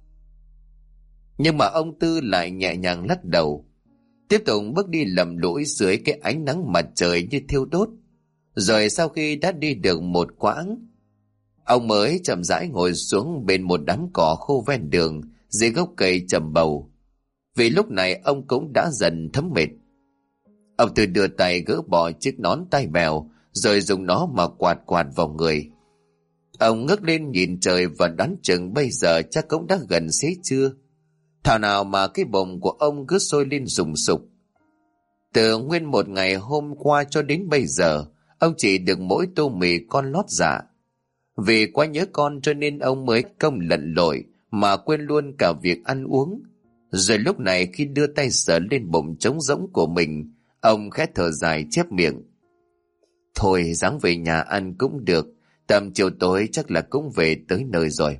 Nhưng mà ông Tư lại nhẹ nhàng lắc đầu, tiếp tục bước đi lầm lũi dưới cái ánh nắng mặt trời như thiêu đốt. Rồi sau khi đã đi được một quãng, ông mới chậm rãi ngồi xuống bên một đám cỏ khô ven đường dưới gốc cây trầm bầu. Vì lúc này ông cũng đã dần thấm mệt. Ông Tư đưa tay gỡ bỏ chiếc nón tai bèo, rồi dùng nó mà quạt quạt vào người. Ông ngước lên nhìn trời và đoán chừng bây giờ chắc cũng đã gần xế trưa. Thảo nào mà cái bụng của ông cứ sôi lên sùng sục. Từ nguyên một ngày hôm qua cho đến bây giờ, ông chỉ được mỗi tô mì con lót dạ. Vì quá nhớ con cho nên ông mới công lận lội mà quên luôn cả việc ăn uống. Rồi lúc này khi đưa tay sờ lên bụng trống rỗng của mình, ông khẽ thở dài chép miệng. Thôi ráng về nhà ăn cũng được, tầm chiều tối chắc là cũng về tới nơi rồi.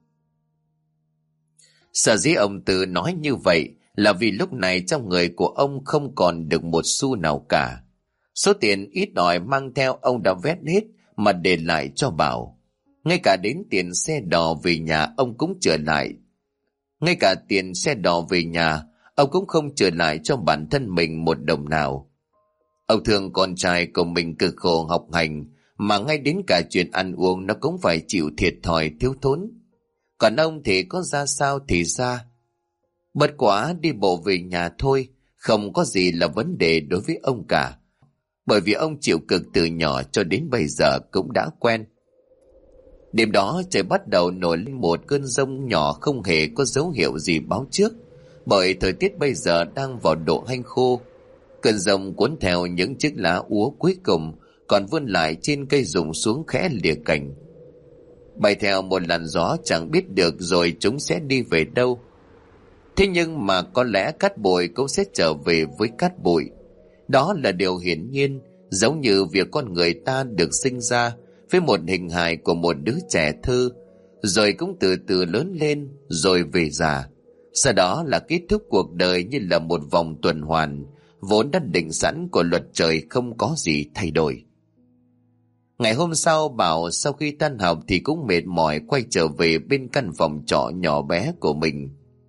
Sở dĩ ông Tư nói như vậy là vì lúc này trong người của ông không còn được một xu nào cả. Số tiền ít ỏi mang theo ông đã vét hết mà để lại cho Bảo. Ngay cả đến tiền xe đò về nhà ông cũng trở lại. Ngay cả tiền xe đò về nhà, ông cũng không trở lại cho bản thân mình một đồng nào. Ông thương con trai của mình cực khổ học hành, mà ngay đến cả chuyện ăn uống nó cũng phải chịu thiệt thòi thiếu thốn. Còn ông thì có ra sao thì ra. Bất quá đi bộ về nhà thôi, không có gì là vấn đề đối với ông cả. Bởi vì ông chịu cực từ nhỏ cho đến bây giờ cũng đã quen. Đêm đó trời bắt đầu nổi lên một cơn giông nhỏ không hề có dấu hiệu gì báo trước, bởi thời tiết bây giờ đang vào độ hanh khô. Cơn giông cuốn theo những chiếc lá úa cuối cùng còn vươn lại trên cây rụng xuống khẽ lìa cành. Bay theo một làn gió chẳng biết được rồi chúng sẽ đi về đâu. Thế nhưng mà có lẽ cát bụi cũng sẽ trở về với cát bụi. Đó là điều hiển nhiên, giống như việc con người ta được sinh ra với một hình hài của một đứa trẻ thơ, rồi cũng từ từ lớn lên, rồi về già. Sau đó là kết thúc cuộc đời như là một vòng tuần hoàn, vốn đã định sẵn của luật trời không có gì thay đổi. Ngày hôm sau, Bảo sau khi tan học thì cũng mệt mỏi quay trở về bên căn phòng trọ nhỏ bé của mình.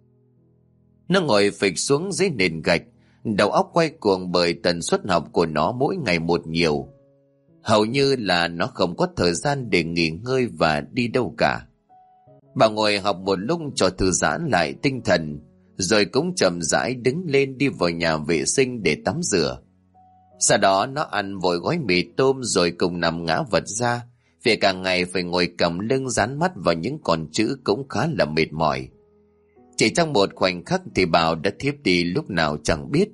Nó ngồi phịch xuống dưới nền gạch, đầu óc quay cuồng bởi tần suất học của nó mỗi ngày một nhiều. Hầu như là nó không có thời gian để nghỉ ngơi và đi đâu cả. Bà ngồi học một lúc cho thư giãn lại tinh thần, rồi cũng chậm rãi đứng lên đi vào nhà vệ sinh để tắm rửa. Sau đó nó ăn vội gói mì tôm rồi cùng nằm ngã vật ra, vì cả ngày phải ngồi cầm lưng dán mắt vào những con chữ cũng khá là mệt mỏi. Chỉ trong một khoảnh khắc thì Bảo đã thiếp đi lúc nào chẳng biết.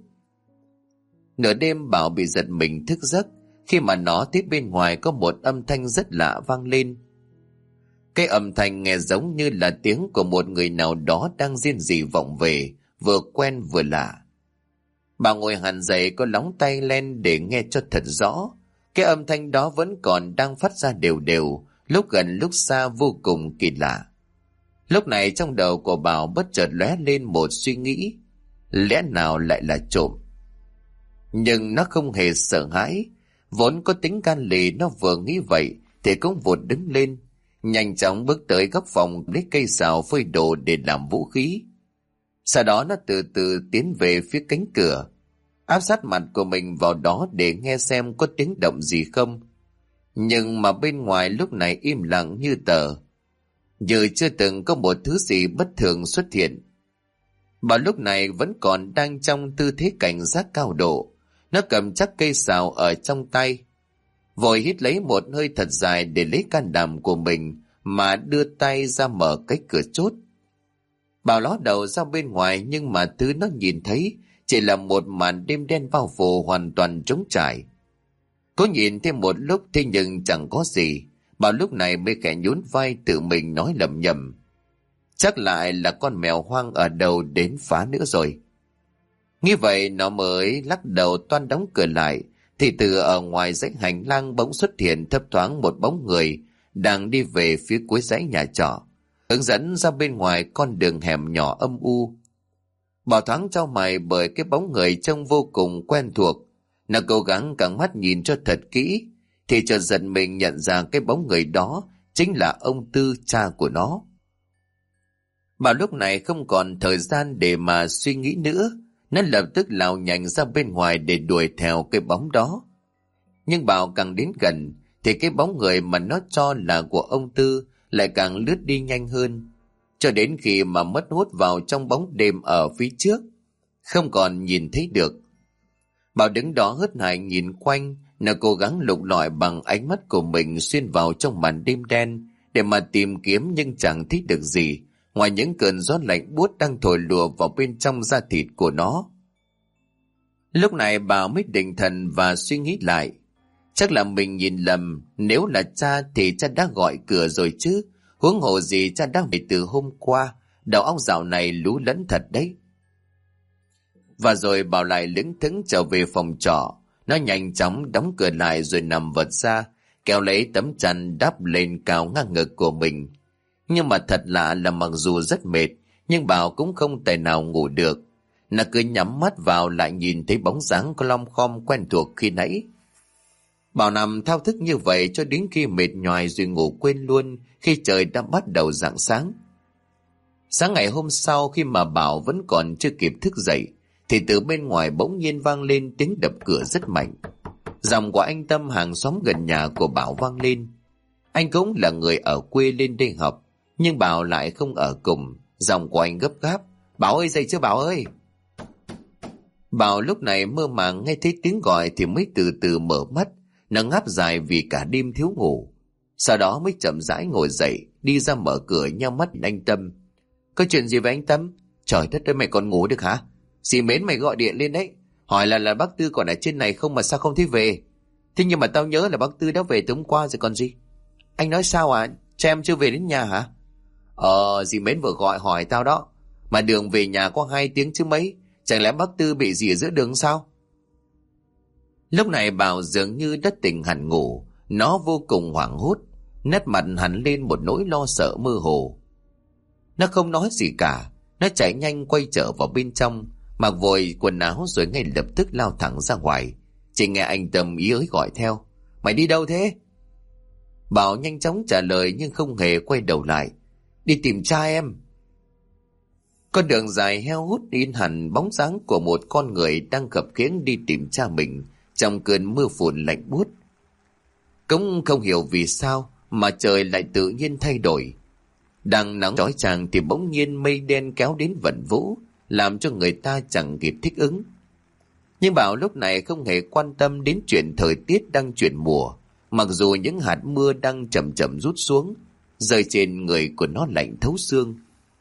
Nửa đêm Bảo bị giật mình thức giấc khi mà nó thấy bên ngoài có một âm thanh rất lạ vang lên. Cái âm thanh nghe giống như là tiếng của một người nào đó đang rên rỉ vọng về, vừa quen vừa lạ. Bà ngồi hẳn dậy có lóng tay lên để nghe cho thật rõ. Cái âm thanh đó vẫn còn đang phát ra đều đều, lúc gần lúc xa vô cùng kỳ lạ. Lúc này trong đầu của Bảo bất chợt lóe lên một suy nghĩ, lẽ nào lại là trộm? Nhưng nó không hề sợ hãi, vốn có tính can lì. Nó vừa nghĩ vậy thì cũng vụt đứng lên, nhanh chóng bước tới góc phòng lấy cây sào phơi đồ để làm vũ khí. Sau đó nó từ từ tiến về phía cánh cửa, áp sát mặt của mình vào đó để nghe xem có tiếng động gì không. Nhưng mà bên ngoài lúc này im lặng như tờ, như chưa từng có một thứ gì bất thường xuất hiện. Bà lúc này vẫn còn đang trong tư thế cảnh giác cao độ. Nó cầm chắc cây sào ở trong tay, vội hít lấy một hơi thật dài để lấy can đảm của mình mà đưa tay ra mở cái cửa chốt. Bảo ló đầu ra bên ngoài, nhưng mà thứ nó nhìn thấy chỉ là một màn đêm đen bao phủ hoàn toàn trống trải. Có nhìn thêm một lúc thế nhưng chẳng có gì. Bảo lúc này mới khẽ nhún vai tự mình nói lẩm nhẩm, chắc lại là con mèo hoang ở đâu đến phá nữa rồi. Như vậy nó mới lắc đầu toan đóng cửa lại, thì từ ở ngoài dãy hành lang bỗng xuất hiện thấp thoáng một bóng người đang đi về phía cuối dãy nhà trọ, hướng dẫn ra bên ngoài con đường hẻm nhỏ âm u. Bảo thoáng chau mày bởi cái bóng người trông vô cùng quen thuộc. Nó cố gắng căng mắt nhìn cho thật kỹ, thì chợt giật mình nhận ra cái bóng người đó chính là ông Tư, cha của nó. Bảo lúc này không còn thời gian để mà suy nghĩ nữa, nó lập tức lao nhanh ra bên ngoài để đuổi theo cái bóng đó. Nhưng Bảo càng đến gần thì cái bóng người mà nó cho là của ông Tư lại càng lướt đi nhanh hơn, cho đến khi mà mất hút vào trong bóng đêm ở phía trước, không còn nhìn thấy được. Bảo đứng đó hớt hải nhìn quanh, nó cố gắng lục lọi bằng ánh mắt của mình xuyên vào trong màn đêm đen để mà tìm kiếm, nhưng chẳng thấy được gì ngoài những cơn gió lạnh buốt đang thổi lùa vào bên trong da thịt của nó. Lúc này Bảo mới định thần và suy nghĩ lại. Chắc là mình nhìn lầm, nếu là cha thì cha đã gọi cửa rồi chứ. Huống hồ gì cha đã về từ hôm qua, đầu óc dạo này lú lẫn thật đấy. Và rồi Bảo lại lững thững trở về phòng trọ. Nó nhanh chóng đóng cửa lại rồi nằm vật ra, kéo lấy tấm chăn đắp lên cao ngang ngực của mình. Nhưng mà thật lạ là mặc dù rất mệt, nhưng Bảo cũng không tài nào ngủ được. Nó cứ nhắm mắt vào lại nhìn thấy bóng dáng có lom khom quen thuộc khi nãy. Bảo nằm thao thức như vậy cho đến khi mệt nhoài rồi ngủ quên luôn khi trời đã bắt đầu rạng sáng. Sáng ngày hôm sau khi mà Bảo vẫn còn chưa kịp thức dậy, thì từ bên ngoài bỗng nhiên vang lên tiếng đập cửa rất mạnh. Giọng của anh Tâm hàng xóm gần nhà của Bảo vang lên. Anh cũng là người ở quê lên đây học, nhưng Bảo lại không ở cùng. Giọng của anh gấp gáp: "Bảo ơi, dậy chứ Bảo ơi!" Bảo lúc này mơ màng nghe thấy tiếng gọi thì mới từ từ mở mắt. Nó ngáp dài vì cả đêm thiếu ngủ. Sau đó mới chậm rãi ngồi dậy, đi ra mở cửa nheo mắt anh Tâm. "Có chuyện gì với anh Tâm?" "Trời đất ơi, mày còn ngủ được hả? Dì Mến mày gọi điện lên đấy, hỏi là bác Tư còn ở trên này không mà sao không thấy về. Thế nhưng mà tao nhớ là bác Tư đã về từ hôm qua rồi còn gì." "Anh nói sao à? Cha em chưa về đến nhà hả?" Dì Mến vừa gọi hỏi tao đó. Mà đường về nhà có 2 tiếng chứ mấy. Chẳng lẽ bác Tư bị gì ở giữa đường sao?" Lúc này Bảo dường như đã tỉnh hẳn ngủ. Nó vô cùng hoảng hốt, nét mặt hẳn lên một nỗi lo sợ mơ hồ. Nó không nói gì cả. Nó chạy nhanh quay trở vào bên trong, mặc vội quần áo rồi ngay lập tức lao thẳng ra ngoài. Chỉ nghe anh Tâm ý ới gọi theo: "Mày đi đâu thế?" Bảo nhanh chóng trả lời nhưng không hề quay đầu lại: "Đi tìm cha em." Con đường dài heo hút in hẳn bóng dáng của một con người đang khập khiễng đi tìm cha mình trong cơn mưa phùn lạnh buốt. Cũng không hiểu vì sao mà trời lại tự nhiên thay đổi. Đang nắng chói chang thì bỗng nhiên mây đen kéo đến vần vũ, làm cho người ta chẳng kịp thích ứng. Nhưng Bảo lúc này không hề quan tâm đến chuyện thời tiết đang chuyển mùa, mặc dù những hạt mưa đang chậm chậm rút xuống, rơi trên người của nó lạnh thấu xương.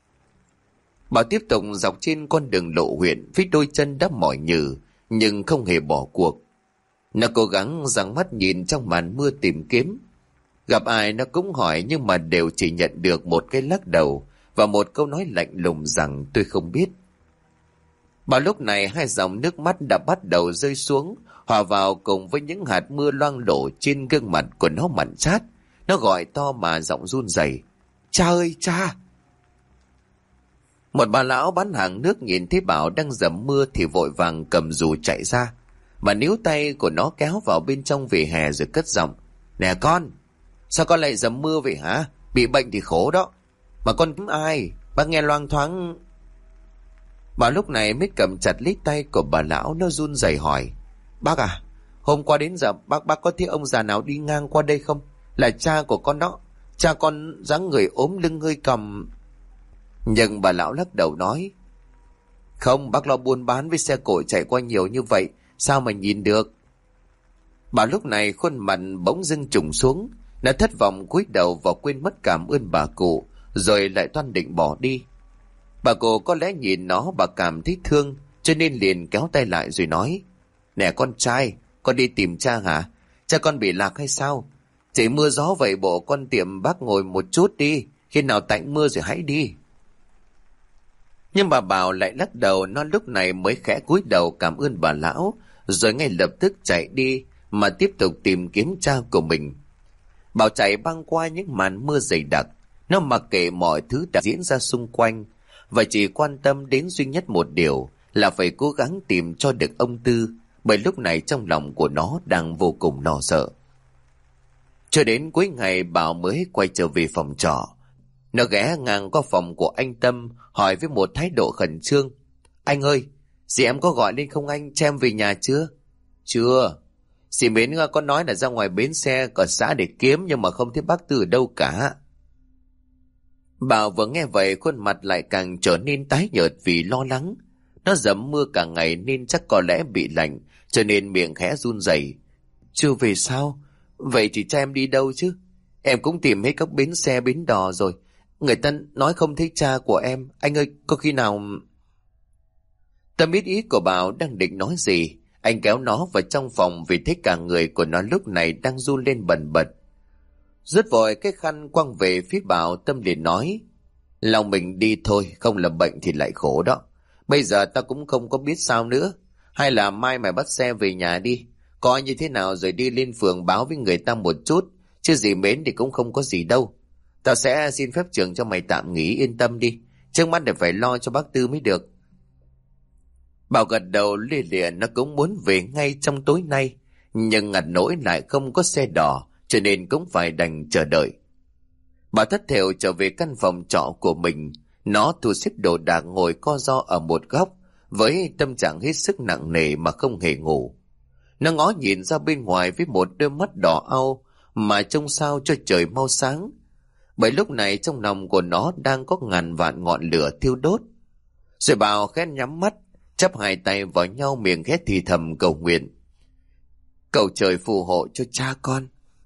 Bảo tiếp tục dọc trên con đường lộ huyện với đôi chân đã mỏi nhừ, nhưng không hề bỏ cuộc. Nó cố gắng giằng mắt nhìn trong màn mưa tìm kiếm. Gặp ai nó cũng hỏi nhưng mà đều chỉ nhận được một cái lắc đầu và một câu nói lạnh lùng rằng tôi không biết. Bảo lúc này 2 dòng nước mắt đã bắt đầu rơi xuống, hòa vào cùng với những hạt mưa loang lổ trên gương mặt của nó mặn chát. Nó gọi to mà giọng run rẩy: "Cha ơi cha!" Một bà lão bán hàng nước nhìn thấy Bảo đang dầm mưa thì vội vàng cầm dù chạy ra, mà níu tay của nó kéo vào bên trong vỉa hè rồi cất giọng: "Nè con, sao con lại dầm mưa vậy hả? Bị bệnh thì khổ đó. Mà con kiếm ai? Bác nghe loang thoáng." Bảo lúc này mới cầm chặt lấy tay của bà lão, nó run rẩy hỏi: "Bác à, hôm qua đến giờ bác có thấy ông già nào đi ngang qua đây không? Là cha của con đó. Cha con dáng người ốm lưng hơi còng." Nhưng bà lão lắc đầu nói: "Không, bác lo buôn bán với xe cộ chạy qua nhiều như vậy, sao mà nhìn được." Bà lúc này khuôn mặt bỗng dưng trùng xuống. Nó thất vọng cúi đầu và quên mất cảm ơn bà cụ, rồi lại toan định bỏ đi. Bà cụ có lẽ nhìn nó bà cảm thấy thương, cho nên liền kéo tay lại rồi nói: "Nè con trai, con đi tìm cha hả? Cha con bị lạc hay sao? Chỉ mưa gió vậy bộ con tiệm bác ngồi một chút đi, khi nào tạnh mưa rồi hãy đi." Nhưng bà Bảo lại lắc đầu. Nó lúc này mới khẽ cúi đầu cảm ơn bà lão, rồi ngay lập tức chạy đi mà tiếp tục tìm kiếm cha của mình. Bảo chạy băng qua những màn mưa dày đặc. Nó mặc kệ mọi thứ đã diễn ra xung quanh, và chỉ quan tâm đến duy nhất một điều là phải cố gắng tìm cho được ông Tư, bởi lúc này trong lòng của nó đang vô cùng lo sợ. Cho đến cuối ngày Bảo mới quay trở về phòng trọ. Nó ghé ngang qua phòng của anh Tâm, hỏi với một thái độ khẩn trương: "Anh ơi, dì em có gọi lên không anh, cho em về nhà chưa?" "Chưa. Dì Mến có nói là ra ngoài bến xe ở xã để kiếm, nhưng mà không thấy bác Tư ở đâu cả." Bảo vừa nghe vậy khuôn mặt lại càng trở nên tái nhợt vì lo lắng. Nó dầm mưa cả ngày nên chắc có lẽ bị lạnh, cho nên miệng khẽ run rẩy. "Chưa về sao? Vậy thì cha em đi đâu chứ? Em cũng tìm hết các bến xe bến đò rồi. Người ta nói không thấy cha của em. Anh ơi, có khi nào..." Tâm biết ý của Bảo đang định nói gì. Anh kéo nó vào trong phòng vì thấy cả người của nó lúc này đang run lên bần bật. Rút vội cái khăn quăng về phía Bảo, Tâm liền nói: lòng mình đi thôi, không là bệnh thì lại khổ đó. Bây giờ ta cũng không có biết sao nữa. Hay là mai mày bắt xe về nhà đi, coi như thế nào rồi đi lên phường báo với người ta một chút, chứ gì mến thì cũng không có gì đâu. Tao sẽ xin phép trường cho mày tạm nghỉ, yên tâm đi. Trước mắt để phải lo cho bác Tư mới được. Bảo gật đầu lia lịa, nó cũng muốn về ngay trong tối nay, nhưng ngặt nỗi lại không có xe đỏ, cho nên cũng phải đành chờ đợi. Bảo thất thểu trở về căn phòng trọ của mình. Nó thu xếp đồ đạc ngồi co ro ở một góc, với tâm trạng hết sức nặng nề mà không hề ngủ. Nó ngó nhìn ra bên ngoài với một đôi mắt đỏ au mà trông sao cho trời mau sáng. Bởi lúc này trong lòng của nó đang có ngàn vạn ngọn lửa thiêu đốt. Rồi Bảo khẽ nhắm mắt, chắp hai tay vào nhau, miệng khẽ thì thầm cầu nguyện: cầu trời phù hộ cho cha con.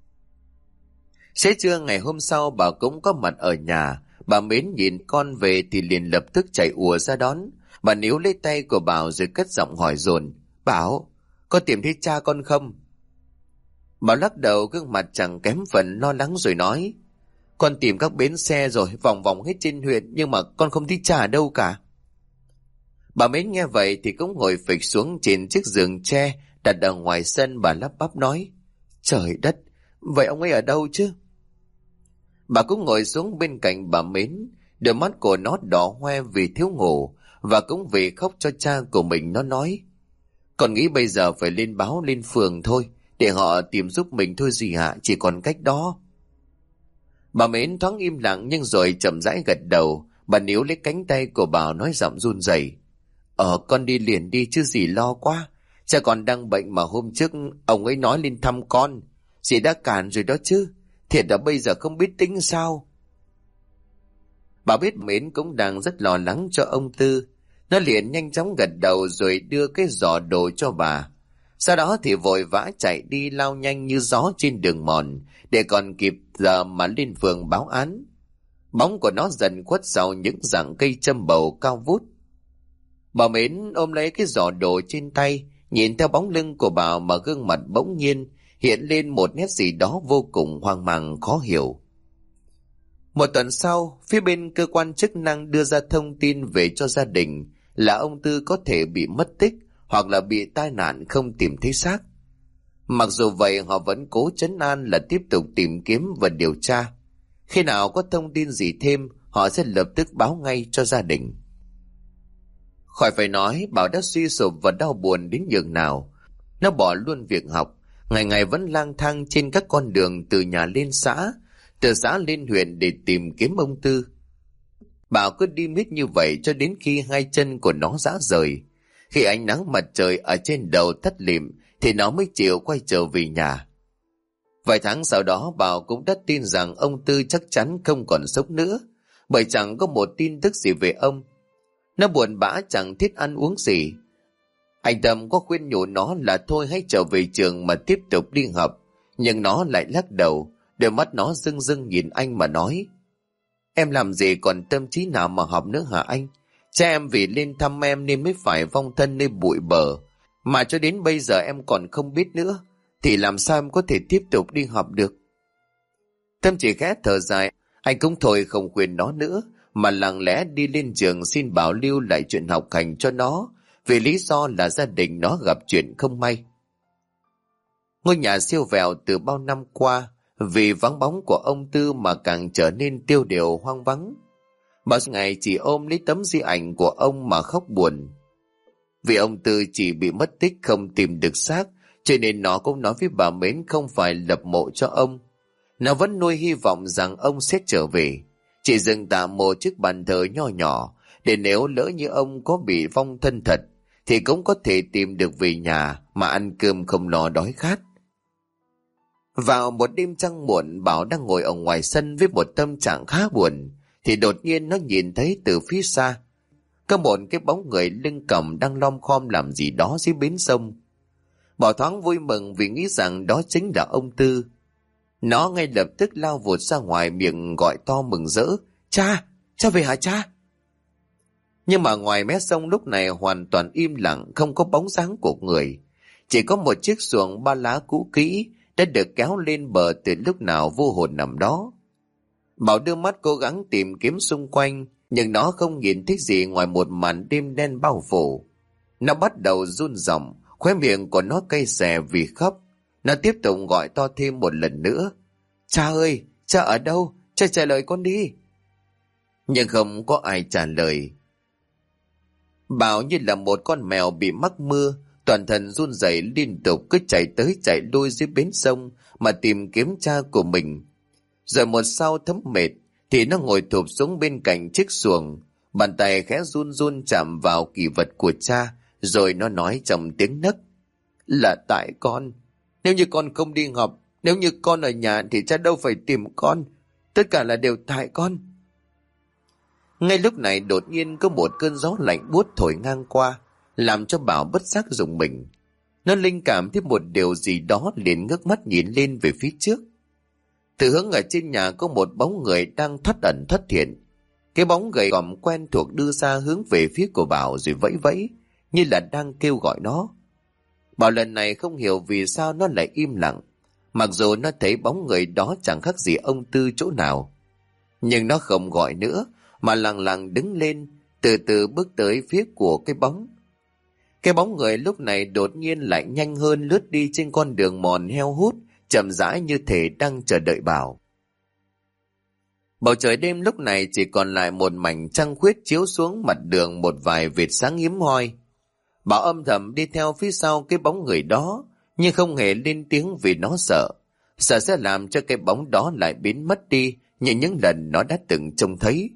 Xế trưa ngày hôm sau, bà cũng có mặt ở nhà. Bà Mến nhìn con về thì liền lập tức chạy ùa ra đón. Bà níu lấy tay của Bảo rồi cất giọng hỏi dồn: Bảo, có tìm thấy cha con không? Bảo lắc đầu, gương mặt chẳng kém phần lo lắng rồi nói: con tìm các bến xe rồi, vòng vòng hết trên huyện, nhưng mà con không thấy cha ở đâu cả. Bà Mến nghe vậy thì cũng ngồi phịch xuống trên chiếc giường tre đặt ở ngoài sân. Bà lắp bắp nói: trời đất, vậy ông ấy ở đâu chứ? Bà cũng ngồi xuống bên cạnh bà Mến. Đôi mắt của nó đỏ hoe vì thiếu ngủ, và cũng vì khóc cho cha của mình. Nó nói: con nghĩ bây giờ phải lên báo lên phường thôi, để họ tìm giúp mình thôi dì ạ, chỉ còn cách đó. Bà Mến thoáng im lặng nhưng rồi chậm rãi gật đầu. Bà níu lấy cánh tay của Bảo nói giọng run rẩy: con đi liền đi chứ dì lo quá. Cha còn đang bệnh mà hôm trước ông ấy nói lên thăm con. Dì đã cản rồi đó chứ. Thiệt là bây giờ không biết tính sao. Bà biết Mến cũng đang rất lo lắng cho ông Tư. Nó liền nhanh chóng gật đầu rồi đưa cái giỏ đồ cho bà. Sau đó thì vội vã chạy đi, lao nhanh như gió trên đường mòn, để còn kịp giờ mà lên phường báo án. Bóng của nó dần khuất sau những rặng cây châm bầu cao vút. Bà Mến ôm lấy cái giỏ đồ trên tay, nhìn theo bóng lưng của bà mà gương mặt bỗng nhiên hiện lên một nét gì đó vô cùng hoang mang khó hiểu. Một tuần sau, phía bên cơ quan chức năng đưa ra thông tin về cho gia đình là ông Tư có thể bị mất tích hoặc là bị tai nạn không tìm thấy xác. Mặc dù vậy, họ vẫn cố trấn an là tiếp tục tìm kiếm và điều tra. Khi nào có thông tin gì thêm, họ sẽ lập tức báo ngay cho gia đình. Khỏi phải nói, Bảo đã suy sụp và đau buồn đến nhường nào. Nó bỏ luôn việc học, ngày ngày vẫn lang thang trên các con đường từ nhà lên xã, từ xã lên huyện để tìm kiếm ông Tư. Bảo cứ đi miết như vậy cho đến khi hai chân của nó rã rời. Khi ánh nắng mặt trời ở trên đầu tắt lịm thì nó mới chịu quay trở về nhà. Vài tháng sau đó, Bảo cũng đã tin rằng ông Tư chắc chắn không còn sống nữa, bởi chẳng có một tin tức gì về ông. Nó buồn bã chẳng thích ăn uống gì. Anh Tâm có khuyên nhủ nó là thôi hãy trở về trường mà tiếp tục đi học, nhưng nó lại lắc đầu. Đôi mắt nó rưng rưng nhìn anh mà nói: em làm gì còn tâm trí nào mà học nữa hả anh? Cha em vì lên thăm em nên mới phải vong thân nơi bụi bờ, mà cho đến bây giờ em còn không biết nữa, thì làm sao em có thể tiếp tục đi học được? Tâm chỉ khẽ thở dài. Anh cũng thôi không khuyên nó nữa, mà lặng lẽ đi lên trường xin Bảo lưu lại chuyện học hành cho nó, vì lý do là gia đình nó gặp chuyện không may. Ngôi nhà siêu vẹo từ bao năm qua vì vắng bóng của ông Tư mà càng trở nên tiêu điều hoang vắng. Bao ngày chỉ ôm lấy tấm di ảnh của ông mà khóc buồn. Vì ông Tư chỉ bị mất tích không tìm được xác, cho nên nó cũng nói với bà Mến không phải lập mộ cho ông. Nó vẫn nuôi hy vọng rằng ông sẽ trở về, chỉ dừng tạm một chiếc bàn thờ nho nhỏ, để nếu lỡ như ông có bị vong thân thật thì cũng có thể tìm được về nhà mà ăn cơm không lo đói khát. Vào một đêm trăng muộn, Bảo đang ngồi ở ngoài sân với một tâm trạng khá buồn, thì đột nhiên nó nhìn thấy từ phía xa có một cái bóng người lưng còng đang lom khom làm gì đó dưới bến sông. Bảo thoáng vui mừng vì nghĩ rằng đó chính là ông Tư. Nó ngay lập tức lao vụt ra ngoài, miệng gọi to mừng rỡ: cha, cha về hả cha? Nhưng mà ngoài mé sông lúc này hoàn toàn im lặng, không có bóng dáng của người. Chỉ có một chiếc xuồng ba lá cũ kỹ đã được kéo lên bờ từ lúc nào vô hồn nằm đó. Bảo đưa mắt cố gắng tìm kiếm xung quanh, nhưng nó không nhìn thấy gì ngoài một màn đêm đen bao phủ. Nó bắt đầu run rẩy, khóe miệng của nó cay xè vì khóc. Nó tiếp tục gọi to thêm một lần nữa. Cha ơi, cha ở đâu? Cha trả lời con đi. Nhưng không có ai trả lời. Bảo như là một con mèo bị mắc mưa, toàn thân run rẩy liên tục cứ chạy tới chạy lui dưới bến sông mà tìm kiếm cha của mình. Rồi một sau thấm mệt thì nó ngồi thụp xuống bên cạnh chiếc xuồng, bàn tay khẽ run run chạm vào kỷ vật của cha, rồi nó nói trong tiếng nấc. Là tại con. Nếu như con không đi học, nếu như con ở nhà thì cha đâu phải tìm con. Tất cả là đều tại con. Ngay lúc này đột nhiên có một cơn gió lạnh buốt thổi ngang qua, làm cho Bảo bất giác rùng mình. Nó linh cảm thấy một điều gì đó, liền ngước mắt nhìn lên về phía trước. Từ hướng ở trên nhà có một bóng người đang thoắt ẩn thoắt hiện. Cái bóng gầy còm quen thuộc đưa ra hướng về phía của Bảo rồi vẫy vẫy, như là đang kêu gọi nó. Bảo lần này không hiểu vì sao nó lại im lặng, mặc dù nó thấy bóng người đó chẳng khác gì ông Tư chỗ nào. Nhưng nó không gọi nữa, mà lặng lặng đứng lên, từ từ bước tới phía của cái bóng. Cái bóng người lúc này đột nhiên lại nhanh hơn, lướt đi trên con đường mòn heo hút, chậm rãi như thể đang chờ đợi Bảo. Bầu trời đêm lúc này chỉ còn lại một mảnh trăng khuyết chiếu xuống mặt đường một vài vệt sáng hiếm hoi. Bảo âm thầm đi theo phía sau cái bóng người đó, nhưng không hề lên tiếng vì nó sợ sẽ làm cho cái bóng đó lại biến mất đi như những lần nó đã từng trông thấy.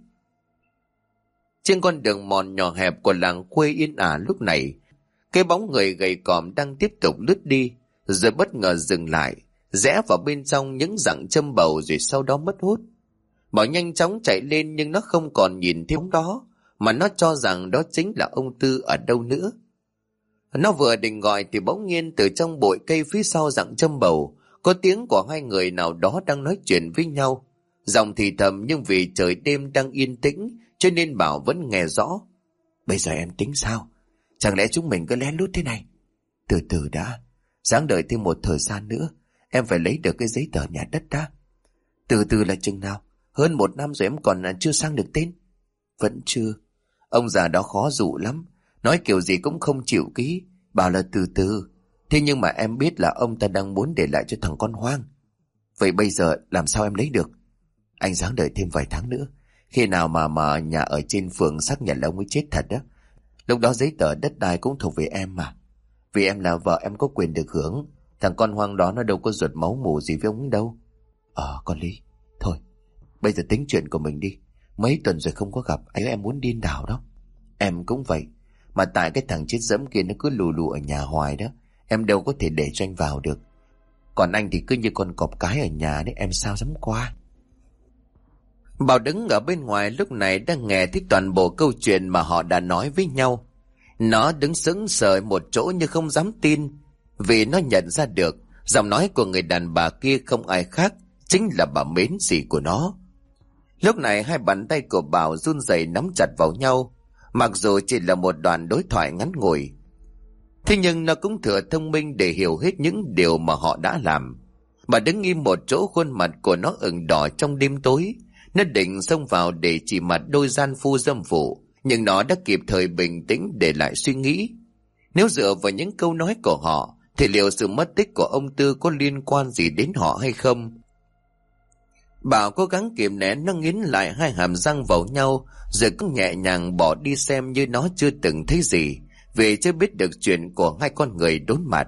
Trên con đường mòn nhỏ hẹp của làng quê yên ả lúc này, cái bóng người gầy còm đang tiếp tục lướt đi, rồi bất ngờ dừng lại, rẽ vào bên trong những rặng châm bầu rồi sau đó mất hút. Bảo nhanh chóng chạy lên, nhưng nó không còn nhìn thấy bóng đó, mà nó cho rằng đó chính là ông Tư ở đâu nữa. Nó vừa định gọi thì bỗng nhiên từ trong bụi cây phía sau rặng châm bầu có tiếng của hai người nào đó đang nói chuyện với nhau. Giọng thì thầm, nhưng vì trời đêm đang yên tĩnh cho nên Bảo vẫn nghe rõ. Bây giờ em tính sao? Chẳng lẽ chúng mình cứ lén lút thế này? Từ từ đã, ráng đợi thêm một thời gian nữa, em phải lấy được cái giấy tờ nhà đất đã. Từ từ là chừng nào? Hơn 1 năm rồi em còn chưa sang được tên. Vẫn chưa. Ông già đó khó dụ lắm, nói kiểu gì cũng không chịu ký, bảo là từ từ. Thế nhưng mà em biết là ông ta đang muốn để lại cho thằng con hoang. Vậy bây giờ làm sao em lấy được? Anh ráng đợi thêm vài tháng nữa. Khi nào mà nhà ở trên phường xác nhận là ông ấy chết thật đó, lúc đó giấy tờ đất đai cũng thuộc về em mà. Vì em là vợ em có quyền được hưởng. Thằng con hoang đó nó đâu có ruột máu mủ gì với ông ấy đâu. Con Lý, thôi bây giờ tính chuyện của mình đi. Mấy tuần rồi không có gặp, anh em muốn điên đảo đó. Em cũng vậy. Mà tại cái thằng chết dẫm kia nó cứ lù lù ở nhà hoài đó, em đâu có thể để cho anh vào được. Còn anh thì cứ như con cọp cái ở nhà đấy, em sao dám qua. Bảo đứng ở bên ngoài lúc này đang nghe thấy toàn bộ câu chuyện mà họ đã nói với nhau. Nó đứng sững sờ một chỗ như không dám tin, vì nó nhận ra được giọng nói của người đàn bà kia không ai khác, chính là bà Mến dì của nó. Lúc này hai bàn tay của Bảo run rẩy nắm chặt vào nhau, mặc dù chỉ là một đoạn đối thoại ngắn ngủi. Thế nhưng nó cũng thừa thông minh để hiểu hết những điều mà họ đã làm. Bà đứng im một chỗ, khuôn mặt của nó ửng đỏ trong đêm tối. Nó định xông vào để chỉ mặt đôi gian phu dâm phụ, nhưng nó đã kịp thời bình tĩnh để lại suy nghĩ. Nếu dựa vào những câu nói của họ thì liệu sự mất tích của ông Tư có liên quan gì đến họ hay không? Bảo cố gắng kiềm nén, nó nghiến lại hai hàm răng vào nhau, rồi cũng nhẹ nhàng bỏ đi xem như nó chưa từng thấy gì, vì chưa biết được chuyện của hai con người đối mặt.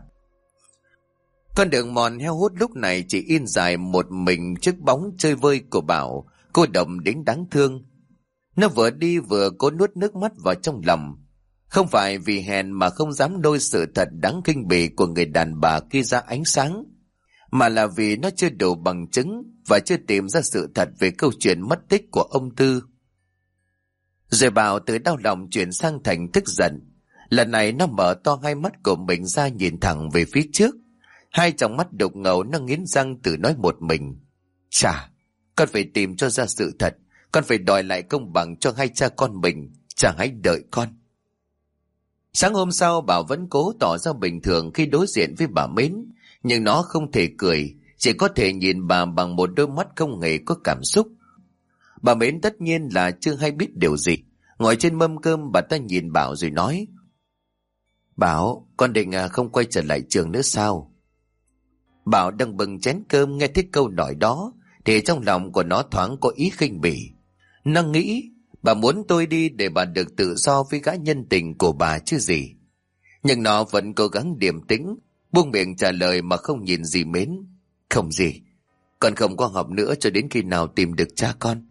Con đường mòn heo hút lúc này chỉ in dài một mình chiếc bóng chơi vơi của Bảo, cô độc đến đáng thương. Nó vừa đi vừa cố nuốt nước mắt vào trong lòng. Không phải vì hèn mà không dám đôi sự thật đáng khinh bỉ của người đàn bà kia ra ánh sáng, mà là vì nó chưa đủ bằng chứng và chưa tìm ra sự thật về câu chuyện mất tích của ông Tư. Rồi Bảo từ đau lòng chuyển sang thành tức giận. Lần này nó mở to hai mắt của mình ra nhìn thẳng về phía trước. Hai tròng mắt đục ngầu, nó nghiến răng tự nói một mình. Chà, con phải tìm cho ra sự thật. Con phải đòi lại công bằng cho hai cha con mình. Chàng hãy đợi con. Sáng hôm sau Bảo vẫn cố tỏ ra bình thường khi đối diện với bà Mến, nhưng nó không thể cười, chỉ có thể nhìn bà bằng một đôi mắt không hề có cảm xúc. Bà Mến tất nhiên là chưa hay biết điều gì. Ngồi trên mâm cơm bà ta nhìn Bảo rồi nói: Bảo, con định không quay trở lại trường nữa sao? Bảo đang bưng chén cơm nghe thấy câu nói đó thì trong lòng của nó thoáng có ý khinh bỉ. Nó nghĩ bà muốn tôi đi để bà được tự do với gã nhân tình của bà chứ gì. Nhưng nó vẫn cố gắng điềm tĩnh, buông miệng trả lời mà không nhìn dì Mến: Không gì, con không có học nữa cho đến khi nào tìm được cha con.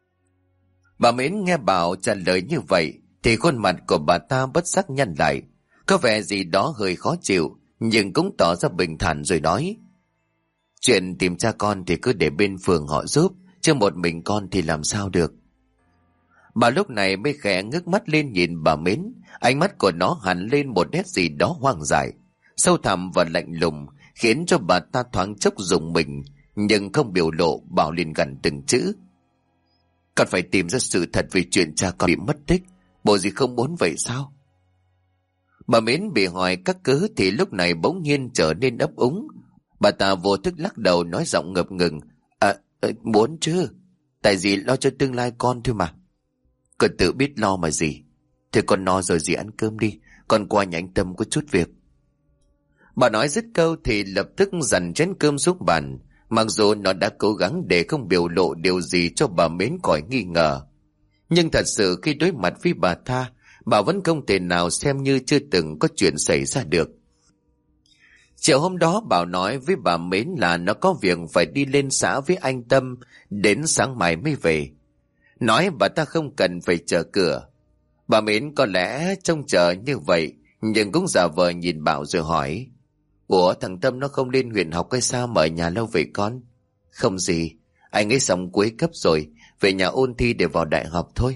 Bà Mến nghe Bảo trả lời như vậy thì khuôn mặt của bà ta bất giác nhăn lại, có vẻ gì đó hơi khó chịu, nhưng cũng tỏ ra bình thản rồi nói: Chuyện tìm cha con thì cứ để bên phường họ giúp, chứ một mình con thì làm sao được. Bà lúc này mới khẽ ngước mắt lên nhìn bà Mến, ánh mắt của nó hằn lên một nét gì đó hoang dại, sâu thẳm và lạnh lùng, khiến cho bà ta thoáng chốc rùng mình, nhưng không biểu lộ. Bảo liền gằn từng chữ: Con phải tìm ra sự thật về chuyện cha con bị mất tích, bộ gì không muốn vậy sao? Bà Mến bị hỏi các cớ thì lúc này bỗng nhiên trở nên ấp úng. Bà ta vô thức lắc đầu nói giọng ngập ngừng: Muốn chứ, tại gì lo cho tương lai con thôi mà. Con tự biết lo mà gì. Thôi con no rồi dì ăn cơm đi, con qua nhà anh Tâm có chút việc. Bà nói dứt câu thì lập tức dằn chén cơm xuống bàn, mặc dù nó đã cố gắng để không biểu lộ điều gì cho bà Mến khỏi nghi ngờ. Nhưng thật sự khi đối mặt với bà ta, bà vẫn không thể nào xem như chưa từng có chuyện xảy ra được. Chiều hôm đó Bảo nói với bà Mến là nó có việc phải đi lên xã với anh Tâm, đến sáng mai mới về. Nói bà ta không cần phải chờ cửa. Bà Mến có lẽ trông chờ như vậy, nhưng cũng giả vờ nhìn Bảo rồi hỏi: Ủa, thằng Tâm nó không lên huyện học hay sao mà ở nhà lâu vậy con? Không gì, anh ấy xong cuối cấp rồi, về nhà ôn thi để vào đại học thôi.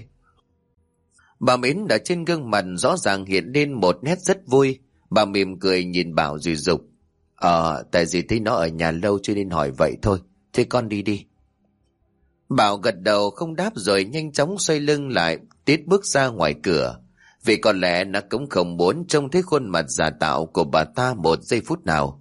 Bà Mến ở trên gương mặt rõ ràng hiện lên một nét rất vui. Bà mỉm cười nhìn Bảo rồi dục: Tại vì thấy nó ở nhà lâu cho nên hỏi vậy thôi. Thế con đi đi. Bảo gật đầu không đáp rồi nhanh chóng xoay lưng lại, tiến bước ra ngoài cửa. Vì có lẽ nó cũng không muốn trông thấy khuôn mặt giả tạo của bà ta một giây phút nào.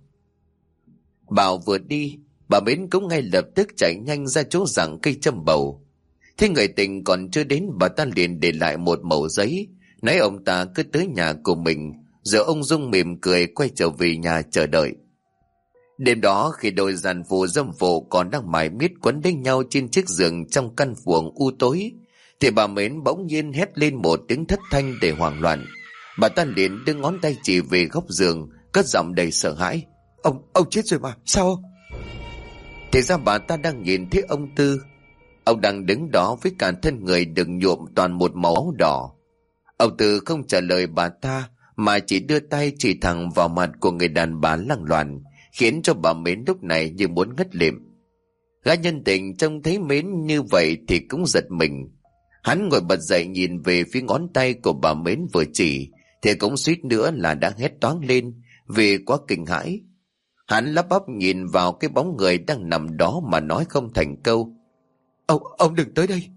Bảo vừa đi, bà Mến cũng ngay lập tức chạy nhanh ra chỗ giằng cây châm bầu. Thế người tình còn chưa đến, bà ta liền để lại một mẩu giấy, nói ông ta cứ tới nhà của mình, rồi ông Dung mỉm cười quay trở về nhà chờ đợi. Đêm đó khi đôi giàn phụ dâm phụ còn đang mải miết quấn đánh nhau trên chiếc giường trong căn phòng u tối, thì bà Mến bỗng nhiên hét lên một tiếng thất thanh để hoảng loạn. Bà ta liền đưa ngón tay chỉ về góc giường, cất giọng đầy sợ hãi: Ông chết rồi mà, sao? Thì ra bà ta đang nhìn thấy ông Tư. Ông đang đứng đó với cả thân người được nhuộm toàn một màu đỏ. Ông Tư không trả lời bà ta, mà chỉ đưa tay chỉ thẳng vào mặt của người đàn bà lăng loàn, khiến cho bà Mến lúc này như muốn ngất lịm. Gã nhân tình trông thấy Mến như vậy thì cũng giật mình. Hắn ngồi bật dậy nhìn về phía ngón tay của bà Mến vừa chỉ, thì cũng suýt nữa là đã hét toáng lên vì quá kinh hãi. Hắn lắp bắp nhìn vào cái bóng người đang nằm đó mà nói không thành câu: Ông đừng tới đây.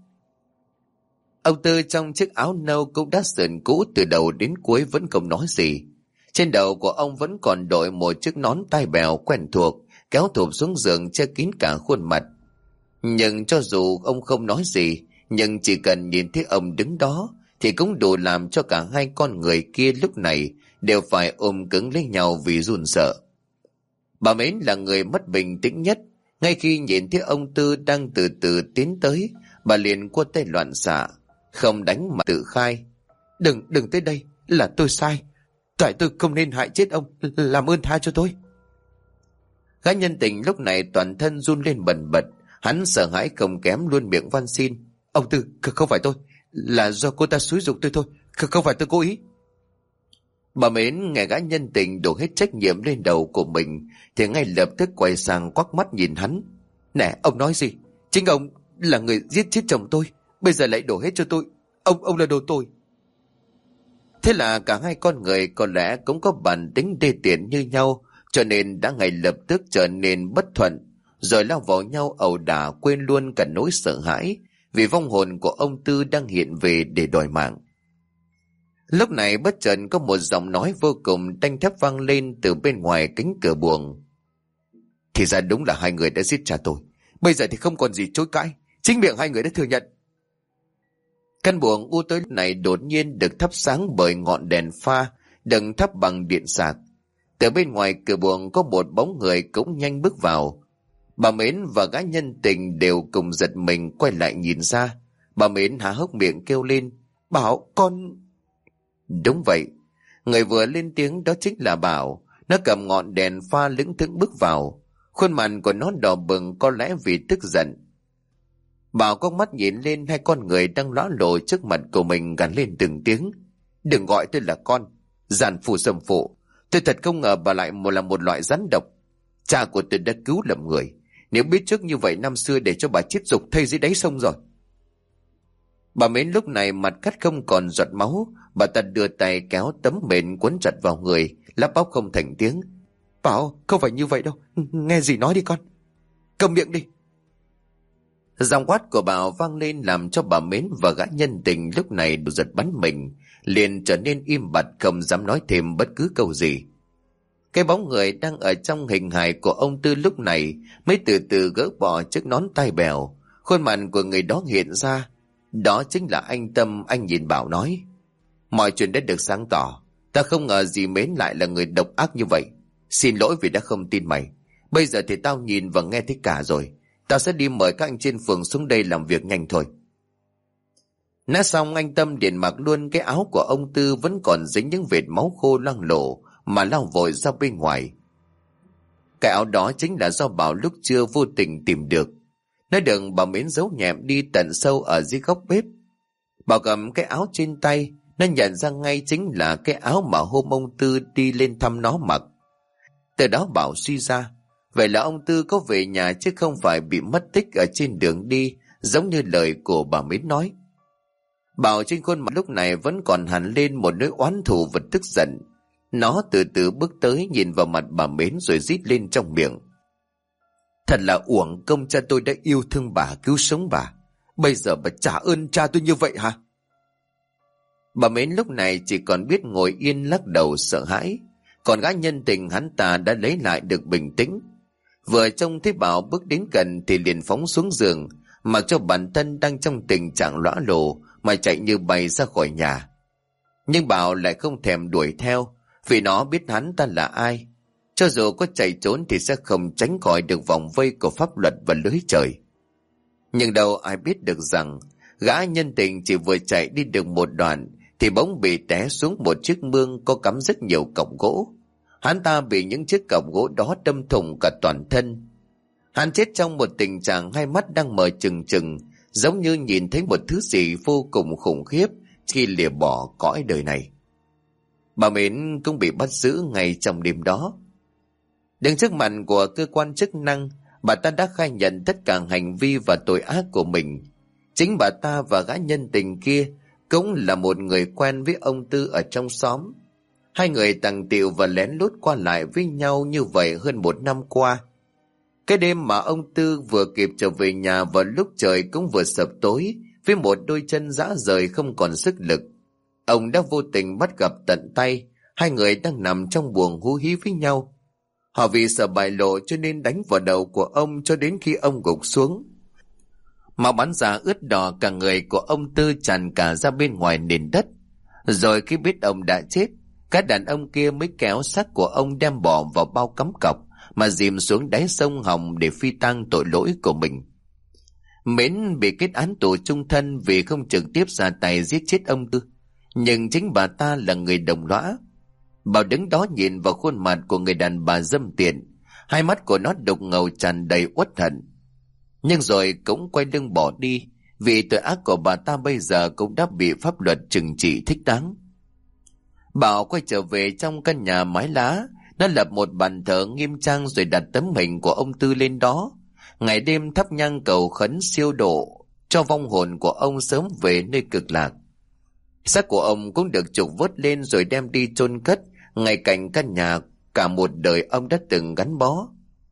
Ông Tư trong chiếc áo nâu cũng đã sườn cũ từ đầu đến cuối vẫn không nói gì. Trên đầu của ông vẫn còn đội một chiếc nón tai bèo quen thuộc, kéo thụp xuống giường che kín cả khuôn mặt. Nhưng cho dù ông không nói gì, nhưng chỉ cần nhìn thấy ông đứng đó thì cũng đủ làm cho cả hai con người kia lúc này đều phải ôm cứng lấy nhau vì run sợ. Bà Mến là người mất bình tĩnh nhất. Ngay khi nhìn thấy ông Tư đang từ từ tiến tới, bà liền quơ tay loạn xạ, không đánh mà tự khai: Đừng tới đây, là tôi sai. Tại tôi không nên hại chết ông, làm ơn tha cho tôi. Gã nhân tình lúc này toàn thân run lên bần bật. Hắn sợ hãi không kém luôn miệng van xin: Ông Tư, không phải tôi, là do cô ta xúi giục tôi thôi, không phải tôi cố ý. Bà Mến nghe gã nhân tình đổ hết trách nhiệm lên đầu của mình thì ngay lập tức quay sang quắc mắt nhìn hắn: Nè, ông nói gì? Chính ông là người giết chết chồng tôi, bây giờ lại đổ hết cho tôi. Ông là đồ tồi. Thế là cả hai con người có lẽ cũng có bản tính đê tiện như nhau, cho nên đã ngay lập tức trở nên bất thuận, rồi lao vào nhau ẩu đả, quên luôn cả nỗi sợ hãi vì vong hồn của ông Tư đang hiện về để đòi mạng. Lúc này bất chợt có một giọng nói vô cùng đanh thép vang lên từ bên ngoài cánh cửa buồng. Thì ra đúng là hai người đã giết cha tôi. Bây giờ thì không còn gì chối cãi. Chính miệng hai người đã thừa nhận. Căn buồng u tối này đột nhiên được thắp sáng bởi ngọn đèn pha đựng thắp bằng điện sạc. Từ bên ngoài cửa buồng có một bóng người cũng nhanh bước vào. Bà Mến và gã nhân tình đều cùng giật mình quay lại nhìn ra. Bà Mến há hốc miệng kêu lên. Bảo con... Đúng vậy. Người vừa lên tiếng đó chính là Bảo. Nó cầm ngọn đèn pha lững thững bước vào. Khuôn mặt của nó đỏ bừng, có lẽ vì tức giận. Bảo có mắt nhìn lên hai con người đang ló lộ trước mặt của mình, gằn lên từng tiếng. Đừng gọi tôi là con. Giàn phù sầm phụ. Tôi thật không ngờ bà lại là một loại rắn độc. Cha của tôi đã cứu lầm người. Nếu biết trước như vậy năm xưa để cho bà chết dục thây dưới đáy sông rồi. Bà Mến lúc này mặt cắt không còn giọt máu. Bà ta đưa tay kéo tấm mền quấn chặt vào người, lắp bắp không thành tiếng. Bảo, không phải như vậy đâu. Nghe gì nói đi con. Cầm miệng đi. Giọng quát của Bảo vang lên làm cho bà Mến và gã nhân tình lúc này đều giật bắn mình, liền trở nên im bặt không dám nói thêm bất cứ câu gì. Cái bóng người đang ở trong hình hài của ông Tư lúc này mới từ từ gỡ bỏ chiếc nón tai bèo. Khuôn mặt của người đó hiện ra. Đó chính là anh Tâm. Anh nhìn Bảo nói. Mọi chuyện đã được sáng tỏ. Ta không ngờ dì Mến lại là người độc ác như vậy. Xin lỗi vì đã không tin mày. Bây giờ thì tao nhìn và nghe thấy cả rồi. Tao sẽ đi mời các anh trên phường xuống đây làm việc nhanh thôi. Nói xong anh Tâm liền mặc luôn cái áo của ông Tư vẫn còn dính những vệt máu khô loang lổ mà lao vội ra bên ngoài. Cái áo đó chính là do Bảo lúc trưa vô tình tìm được. Nó được bà Mến giấu nhẹm đi tận sâu ở dưới góc bếp. Bảo cầm cái áo trên tay, nó nhận ra ngay chính là cái áo mà hôm ông Tư đi lên thăm nó mặc. Từ đó Bảo suy ra, vậy là ông Tư có về nhà chứ không phải bị mất tích ở trên đường đi, giống như lời của bà Mến nói. Bảo trên khuôn mặt lúc này vẫn còn hằn lên một nỗi oán thù và tức giận. Nó từ từ bước tới nhìn vào mặt bà Mến rồi rít lên trong miệng. Thật là uổng công cha tôi đã yêu thương bà, cứu sống bà. Bây giờ bà trả ơn cha tôi như vậy hả? Bà Mến lúc này chỉ còn biết ngồi yên lắc đầu sợ hãi. Còn gã nhân tình hắn ta đã lấy lại được bình tĩnh. Vừa trông thấy Bảo bước đến gần thì liền phóng xuống giường, mặc cho bản thân đang trong tình trạng lõa lồ mà chạy như bay ra khỏi nhà. Nhưng Bảo lại không thèm đuổi theo, vì nó biết hắn ta là ai. Cho dù có chạy trốn thì sẽ không tránh khỏi được vòng vây của pháp luật và lưới trời. Nhưng đâu ai biết được rằng gã nhân tình chỉ vừa chạy đi được một đoạn thì bỗng bị té xuống một chiếc mương có cắm rất nhiều cọc gỗ. Hắn ta bị những chiếc cọc gỗ đó đâm thủng cả toàn thân. Hắn chết trong một tình trạng hai mắt đang mở trừng trừng, giống như nhìn thấy một thứ gì vô cùng khủng khiếp khi lìa bỏ cõi đời này. Bà Mến cũng bị bắt giữ ngay trong đêm đó. Đứng trước mặt của cơ quan chức năng, bà ta đã khai nhận tất cả hành vi và tội ác của mình. Chính bà ta và gã nhân tình kia cũng là một người quen với ông Tư ở trong xóm. Hai người tàng tiệu và lén lút qua lại với nhau như vậy hơn một năm qua. Cái đêm mà ông Tư vừa kịp trở về nhà vào lúc trời cũng vừa sập tối, với một đôi chân rã rời không còn sức lực, ông đã vô tình bắt gặp tận tay hai người đang nằm trong buồng hú hí với nhau. Họ vì sợ bại lộ cho nên đánh vào đầu của ông cho đến khi ông gục xuống. Máu bắn ra ướt đỏ cả người của ông Tư tràn cả ra bên ngoài nền đất. Rồi khi biết ông đã chết, các đàn ông kia mới kéo xác của ông đem bỏ vào bao cắm cọc mà dìm xuống đáy sông Hồng để phi tang tội lỗi của mình. Mến bị kết án tù chung thân vì không trực tiếp ra tay giết chết ông Tư, nhưng chính bà ta là người đồng lõa. Bảo đứng đó nhìn vào khuôn mặt của người đàn bà dâm tiện, hai mắt của nó đục ngầu tràn đầy uất hận. Nhưng rồi cũng quay lưng bỏ đi, vì tội ác của bà ta bây giờ cũng đã bị pháp luật trừng trị thích đáng. Bảo quay trở về trong căn nhà mái lá, nó lập một bàn thờ nghiêm trang rồi đặt tấm hình của ông Tư lên đó, ngày đêm thắp nhang cầu khấn siêu độ cho vong hồn của ông sớm về nơi cực lạc. Xác của ông cũng được trục vớt lên rồi đem đi chôn cất ngay cạnh căn nhà cả một đời ông đã từng gắn bó.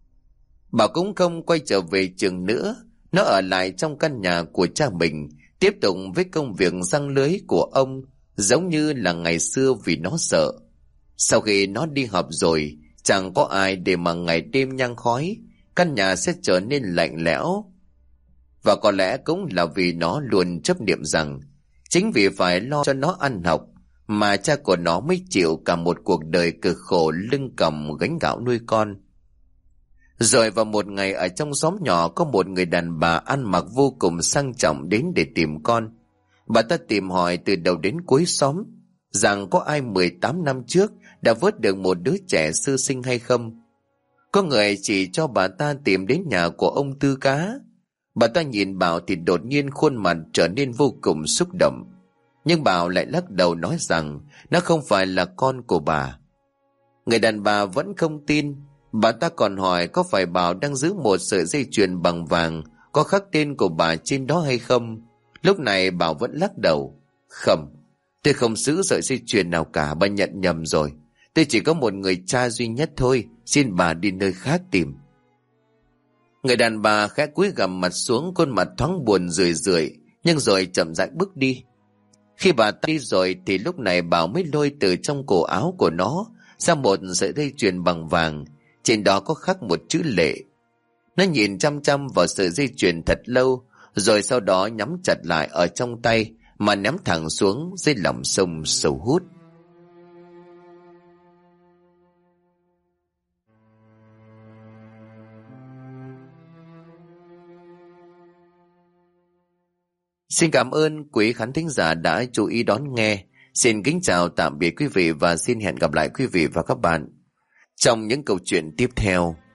Bảo cũng không quay trở về trường nữa, nó ở lại trong căn nhà của cha mình, tiếp tục với công việc giăng lưới của ông, giống như là ngày xưa vì nó sợ. Sau khi nó đi học rồi, chẳng có ai để mà ngày đêm nhang khói, căn nhà sẽ trở nên lạnh lẽo. Và có lẽ cũng là vì nó luôn chấp niệm rằng chính vì phải lo cho nó ăn học mà cha của nó mới chịu cả một cuộc đời cực khổ lưng cầm gánh gạo nuôi con. Rồi vào một ngày ở trong xóm nhỏ có một người đàn bà ăn mặc vô cùng sang trọng đến để tìm con. Bà ta tìm hỏi từ đầu đến cuối xóm rằng có ai 18 năm trước đã vớt được một đứa trẻ sơ sinh hay không. Có người chỉ cho bà ta tìm đến nhà của ông Tư Cá. Bà ta nhìn Bảo thì đột nhiên khuôn mặt trở nên vô cùng xúc động. Nhưng Bảo lại lắc đầu nói rằng nó không phải là con của bà. Người đàn bà vẫn không tin. Bà ta còn hỏi có phải Bảo đang giữ một sợi dây chuyền bằng vàng có khắc tên của bà trên đó hay không. Lúc này Bảo vẫn lắc đầu. Không, tôi không giữ sợi dây chuyền nào cả, bà nhận nhầm rồi. Tôi chỉ có một người cha duy nhất thôi, xin bà đi nơi khác tìm. Người đàn bà khẽ cúi gằm mặt xuống, khuôn mặt thoáng buồn rười rượi, nhưng rồi chậm rãi bước đi. Khi bà ta đi rồi thì lúc này Bảo mới lôi từ trong cổ áo của nó ra một sợi dây chuyền bằng vàng, trên đó có khắc một chữ Lệ. Nó nhìn chăm chăm vào sợi dây chuyền thật lâu, rồi sau đó nhắm chặt lại ở trong tay mà ném thẳng xuống dưới lòng sông sâu hút. Xin cảm ơn quý khán thính giả đã chú ý đón nghe. Xin kính chào tạm biệt quý vị và xin hẹn gặp lại quý vị và các bạn trong những câu chuyện tiếp theo.